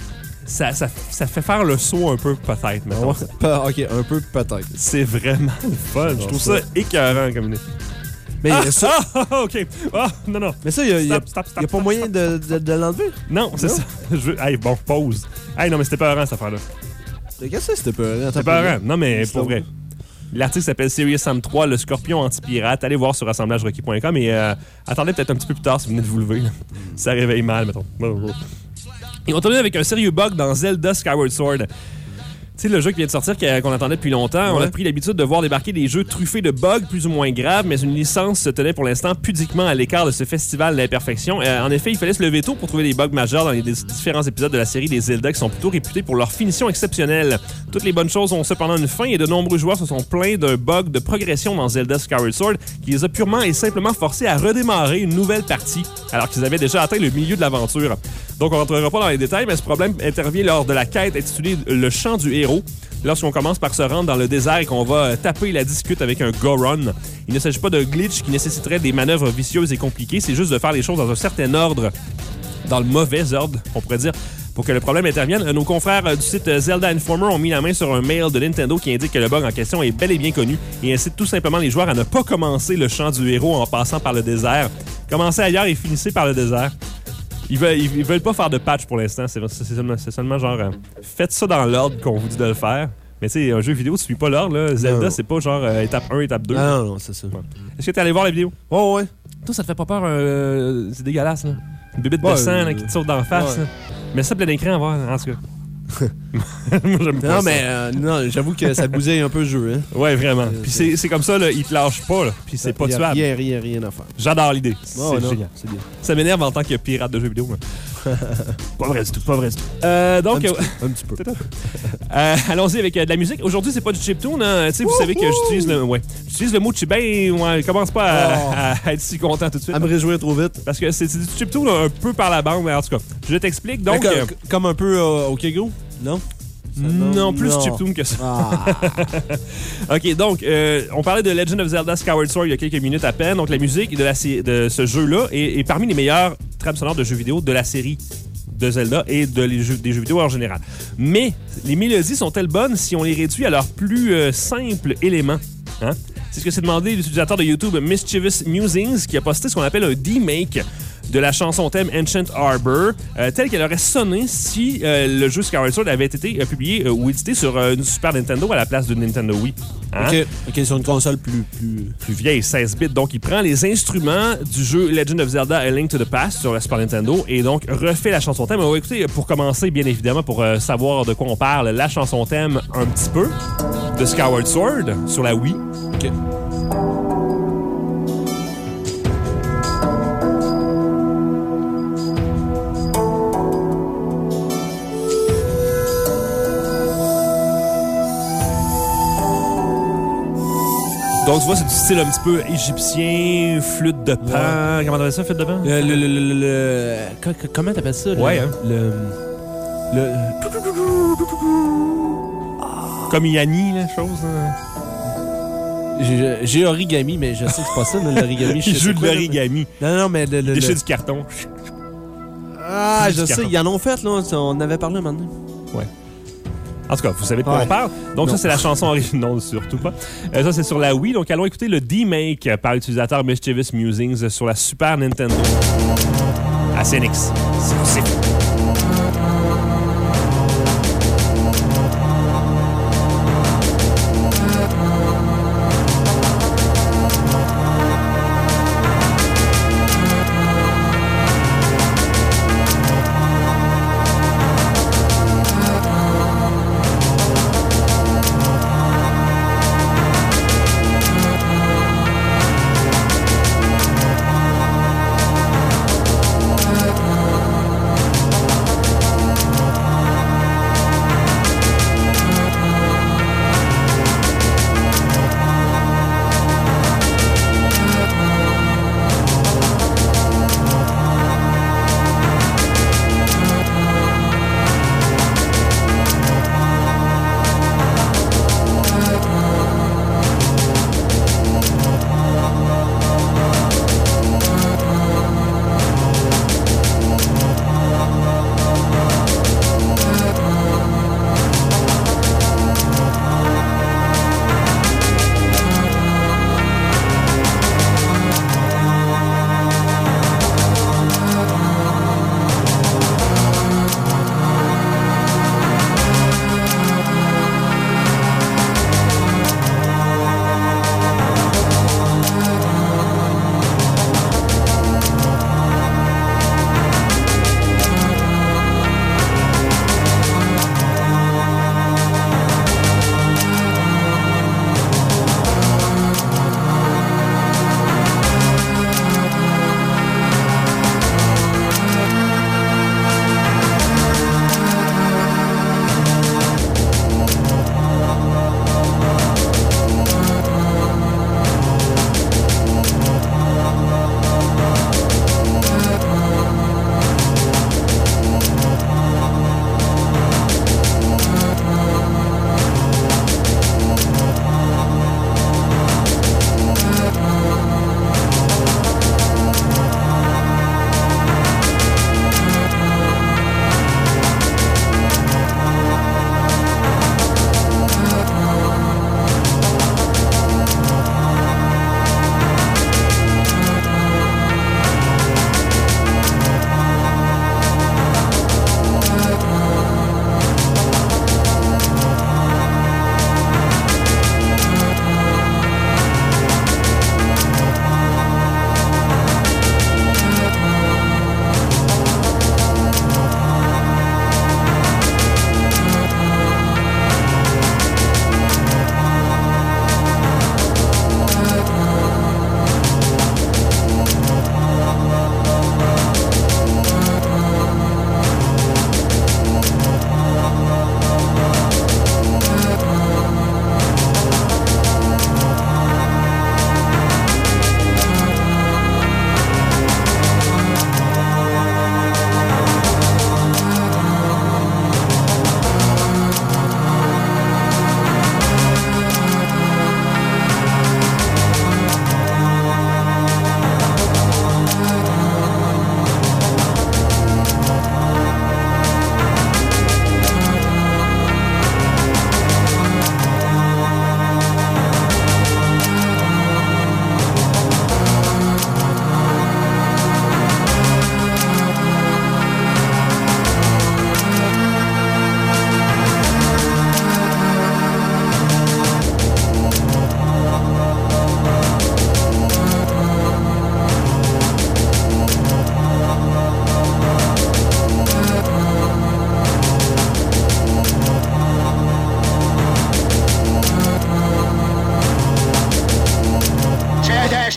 Ça, ça, ça fait faire le saut un peu, peut-être, mettons.
Ouais, pas- ok, un peu peut-être.
C'est vraiment le fun. Je trouve ça
ça.
écœurant comme idée.
Mais
Ah,
ça,
ah, OK. Ah, non, non.
mais ça, il y a,
Stop, stop, stop,
y a pas
stop,
moyen
stop.
de, de, de l'enlever.
Non, c'est
Non?
ça. Je veux... Hey, bon, pause. Hey, non, mais c'était peurant, cette affaire-là.
Qu'est-ce que c'est, c'était peur?
C'était peurant. Non, mais
C'est
pour
long.
vrai. L'article s'appelle Serious Sam trois, le scorpion anti-pirate. Allez voir sur assemblage requis point com et euh, attendez peut-être un petit peu plus tard si vous venez de vous lever. là. Ça réveille mal, mettons. Et on termine avec un sérieux bug dans Zelda Skyward Sword. Tu sais, le jeu qui vient de sortir, qui- qu'on attendait depuis longtemps, on a
Ouais.
pris l'habitude de voir débarquer des jeux truffés de bugs plus ou moins graves, mais une licence se tenait pour l'instant pudiquement à l'écart de ce festival d'imperfection. Euh, en effet, il fallait se lever tôt pour trouver des bugs majeurs dans les dé- différents épisodes de la série des Zelda qui sont plutôt réputés pour leur finition exceptionnelle. Toutes les bonnes choses ont cependant une fin et de nombreux joueurs se sont plaints d'un bug de progression dans Zelda Skyward Sword qui les a purement et simplement forcés à redémarrer une nouvelle partie alors qu'ils avaient déjà atteint le milieu de l'aventure. Donc on ne rentrera pas dans les détails, mais ce problème intervient lors de la quête intitulée Le Chant du Héros. Lorsqu'on commence par se rendre dans le désert et qu'on va euh, taper la discute avec un Goron, il ne s'agit pas de glitch qui nécessiterait des manœuvres vicieuses et compliquées, c'est juste de faire les choses dans un certain ordre, dans le mauvais ordre, on pourrait dire, pour que le problème intervienne. Euh, Nos confrères euh, du site euh, Zelda Informer ont mis la main sur un mail de Nintendo qui indique que le bug en question est bel et bien connu et incite tout simplement les joueurs à ne pas commencer le chant du héros en passant par le désert. Commencez ailleurs et finissez par le désert. Ils veulent, ils, ils veulent pas faire de patch pour l'instant. C'est, c'est, seulement, c'est seulement genre... euh, faites ça dans l'ordre qu'on vous dit de le faire. Mais tu sais, un jeu vidéo, tu suis pas l'ordre. Là. Zelda,
Non.
c'est pas genre euh, étape un, étape deux.
Ah non, non, c'est ça.
Est-ce que t'es allé voir la vidéo?
Oh, ouais.
Toi, ça te fait pas peur? euh, c'est dégueulasse, là. Une bébête
Ouais,
de sang là,
euh,
qui te saute d'en face.
ouais.
là. Mais ça, plein d'écran à voir, en tout cas. Moi, j'aime pas
Non,
ça.
mais euh, non, j'avoue que ça bousille un peu le jeu. Hein.
Ouais, vraiment.
Euh,
Puis
c'est-
c'est, c'est comme ça, là, il te lâche pas, là. Puis c'est pas
Y a
tuable.
Rien, rien, rien à faire.
J'adore l'idée. C'est
Oh, non,
génial.
c'est bien.
Ça m'énerve en tant que pirate de jeux vidéo, moi. Pas vrai du tout, pas vrai du tout. Euh, donc,
Un petit
euh,
peu. Un petit peu.
Euh, allons-y avec euh, de la musique. Aujourd'hui, c'est pas du chiptune. Hein. Tu sais, vous savez que j'utilise le, ouais, j'utilise le mot chibé. Ouais, commence pas à,
Oh.
à être si content tout de suite.
À me réjouir trop vite.
Parce que c'est, c'est du chiptune un peu par la bande, mais en tout cas, je t'explique. Donc,
Comme-
euh,
Comme un peu euh, au Kegro, non? Ça,
non, plus
non.
chiptune que ça.
Ah.
OK, donc, euh, on parlait de Legend of Zelda Skyward Sword il y a quelques minutes à peine. Donc, la musique de, la, sé- de ce jeu-là est, est parmi les meilleures trames sonores de jeux vidéo de la série de Zelda et de les jeux, des jeux vidéo en général. Mais les mélodies sont-elles bonnes si on les réduit à leurs plus euh, simples éléments? Hein? C'est ce que s'est demandé l'utilisateur de YouTube Mischievous Musings qui a posté ce qu'on appelle un D-Make de la chanson thème Ancient Harbor, euh, telle qu'elle aurait sonné si euh, le jeu Skyward Sword avait été euh, publié euh, ou édité sur euh, une Super Nintendo à la place d'une Nintendo Wii. Hein?
OK. OK, sur une console plus... plus...
Plus vieille, seize bits. Donc, il prend les instruments du jeu Legend of Zelda A Link to the Past sur la Super Nintendo et donc refait la chanson thème. On va écouter, pour commencer, bien évidemment, pour euh, savoir de quoi on parle, la chanson thème un petit peu de Skyward Sword sur la Wii.
OK.
Donc, tu vois, c'est du style un petit peu égyptien, flûte de pan. Ouais. Comment t'appelles ça, flûte de pan?
Le, le, le, le, le... Comment t'appelles ça?
Ouais,
le,
hein?
Le... le...
Comme Yanni, la chose. Hein?
J'ai, j'ai origami, mais je sais que c'est pas ça, l'origami.
Il joue de l'origami.
Non, non, mais... Le, le,
Déchet
le...
du carton.
Ah,
du
je
carton.
sais, ils en ont fait, là. On en avait parlé maintenant.
Ouais. En tout cas, vous savez de quoi
ouais.
on parle. Donc,
non.
ça, c'est la chanson originale. Non, surtout pas. Euh, ça, c'est sur la Wii. Donc, allons écouter le D-Make par l'utilisateur Mischievous Musings sur la Super Nintendo. À C N X. C'est c'est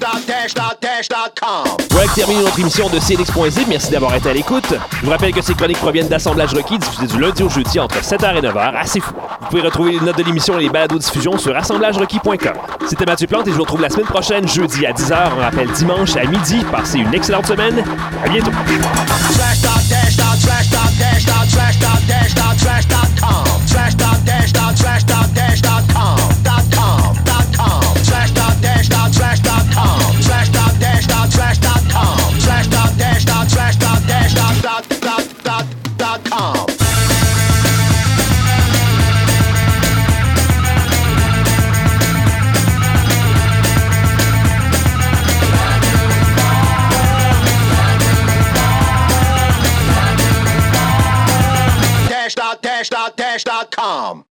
dot dash dot dash dot com.
Voilà qui termine notre émission de C L X point Z. Merci d'avoir été à l'écoute. Je vous rappelle que ces chroniques proviennent d'Assemblage requis, diffusées du lundi au jeudi entre sept heures et neuf heures. Assez fou. Vous pouvez retrouver les notes de l'émission et les balados diffusion sur assemblage requis point com. C'était Mathieu Plante et je vous retrouve la semaine prochaine, jeudi à dix heures. On rappelle dimanche à midi. Passez une excellente semaine. À bientôt.
Slash dot dash dot slash dot dash dot slash dot dash dot slash dot com. Slash dot dash dot slash dot dash dot com. Dot com. Dot com. Slash dot dash dot slash dot com. Slash dot dash dot slash dot com. Slash dot dash dot slash dot dash dot dot dot dot dot com. Dash dot dash dot dash dot com.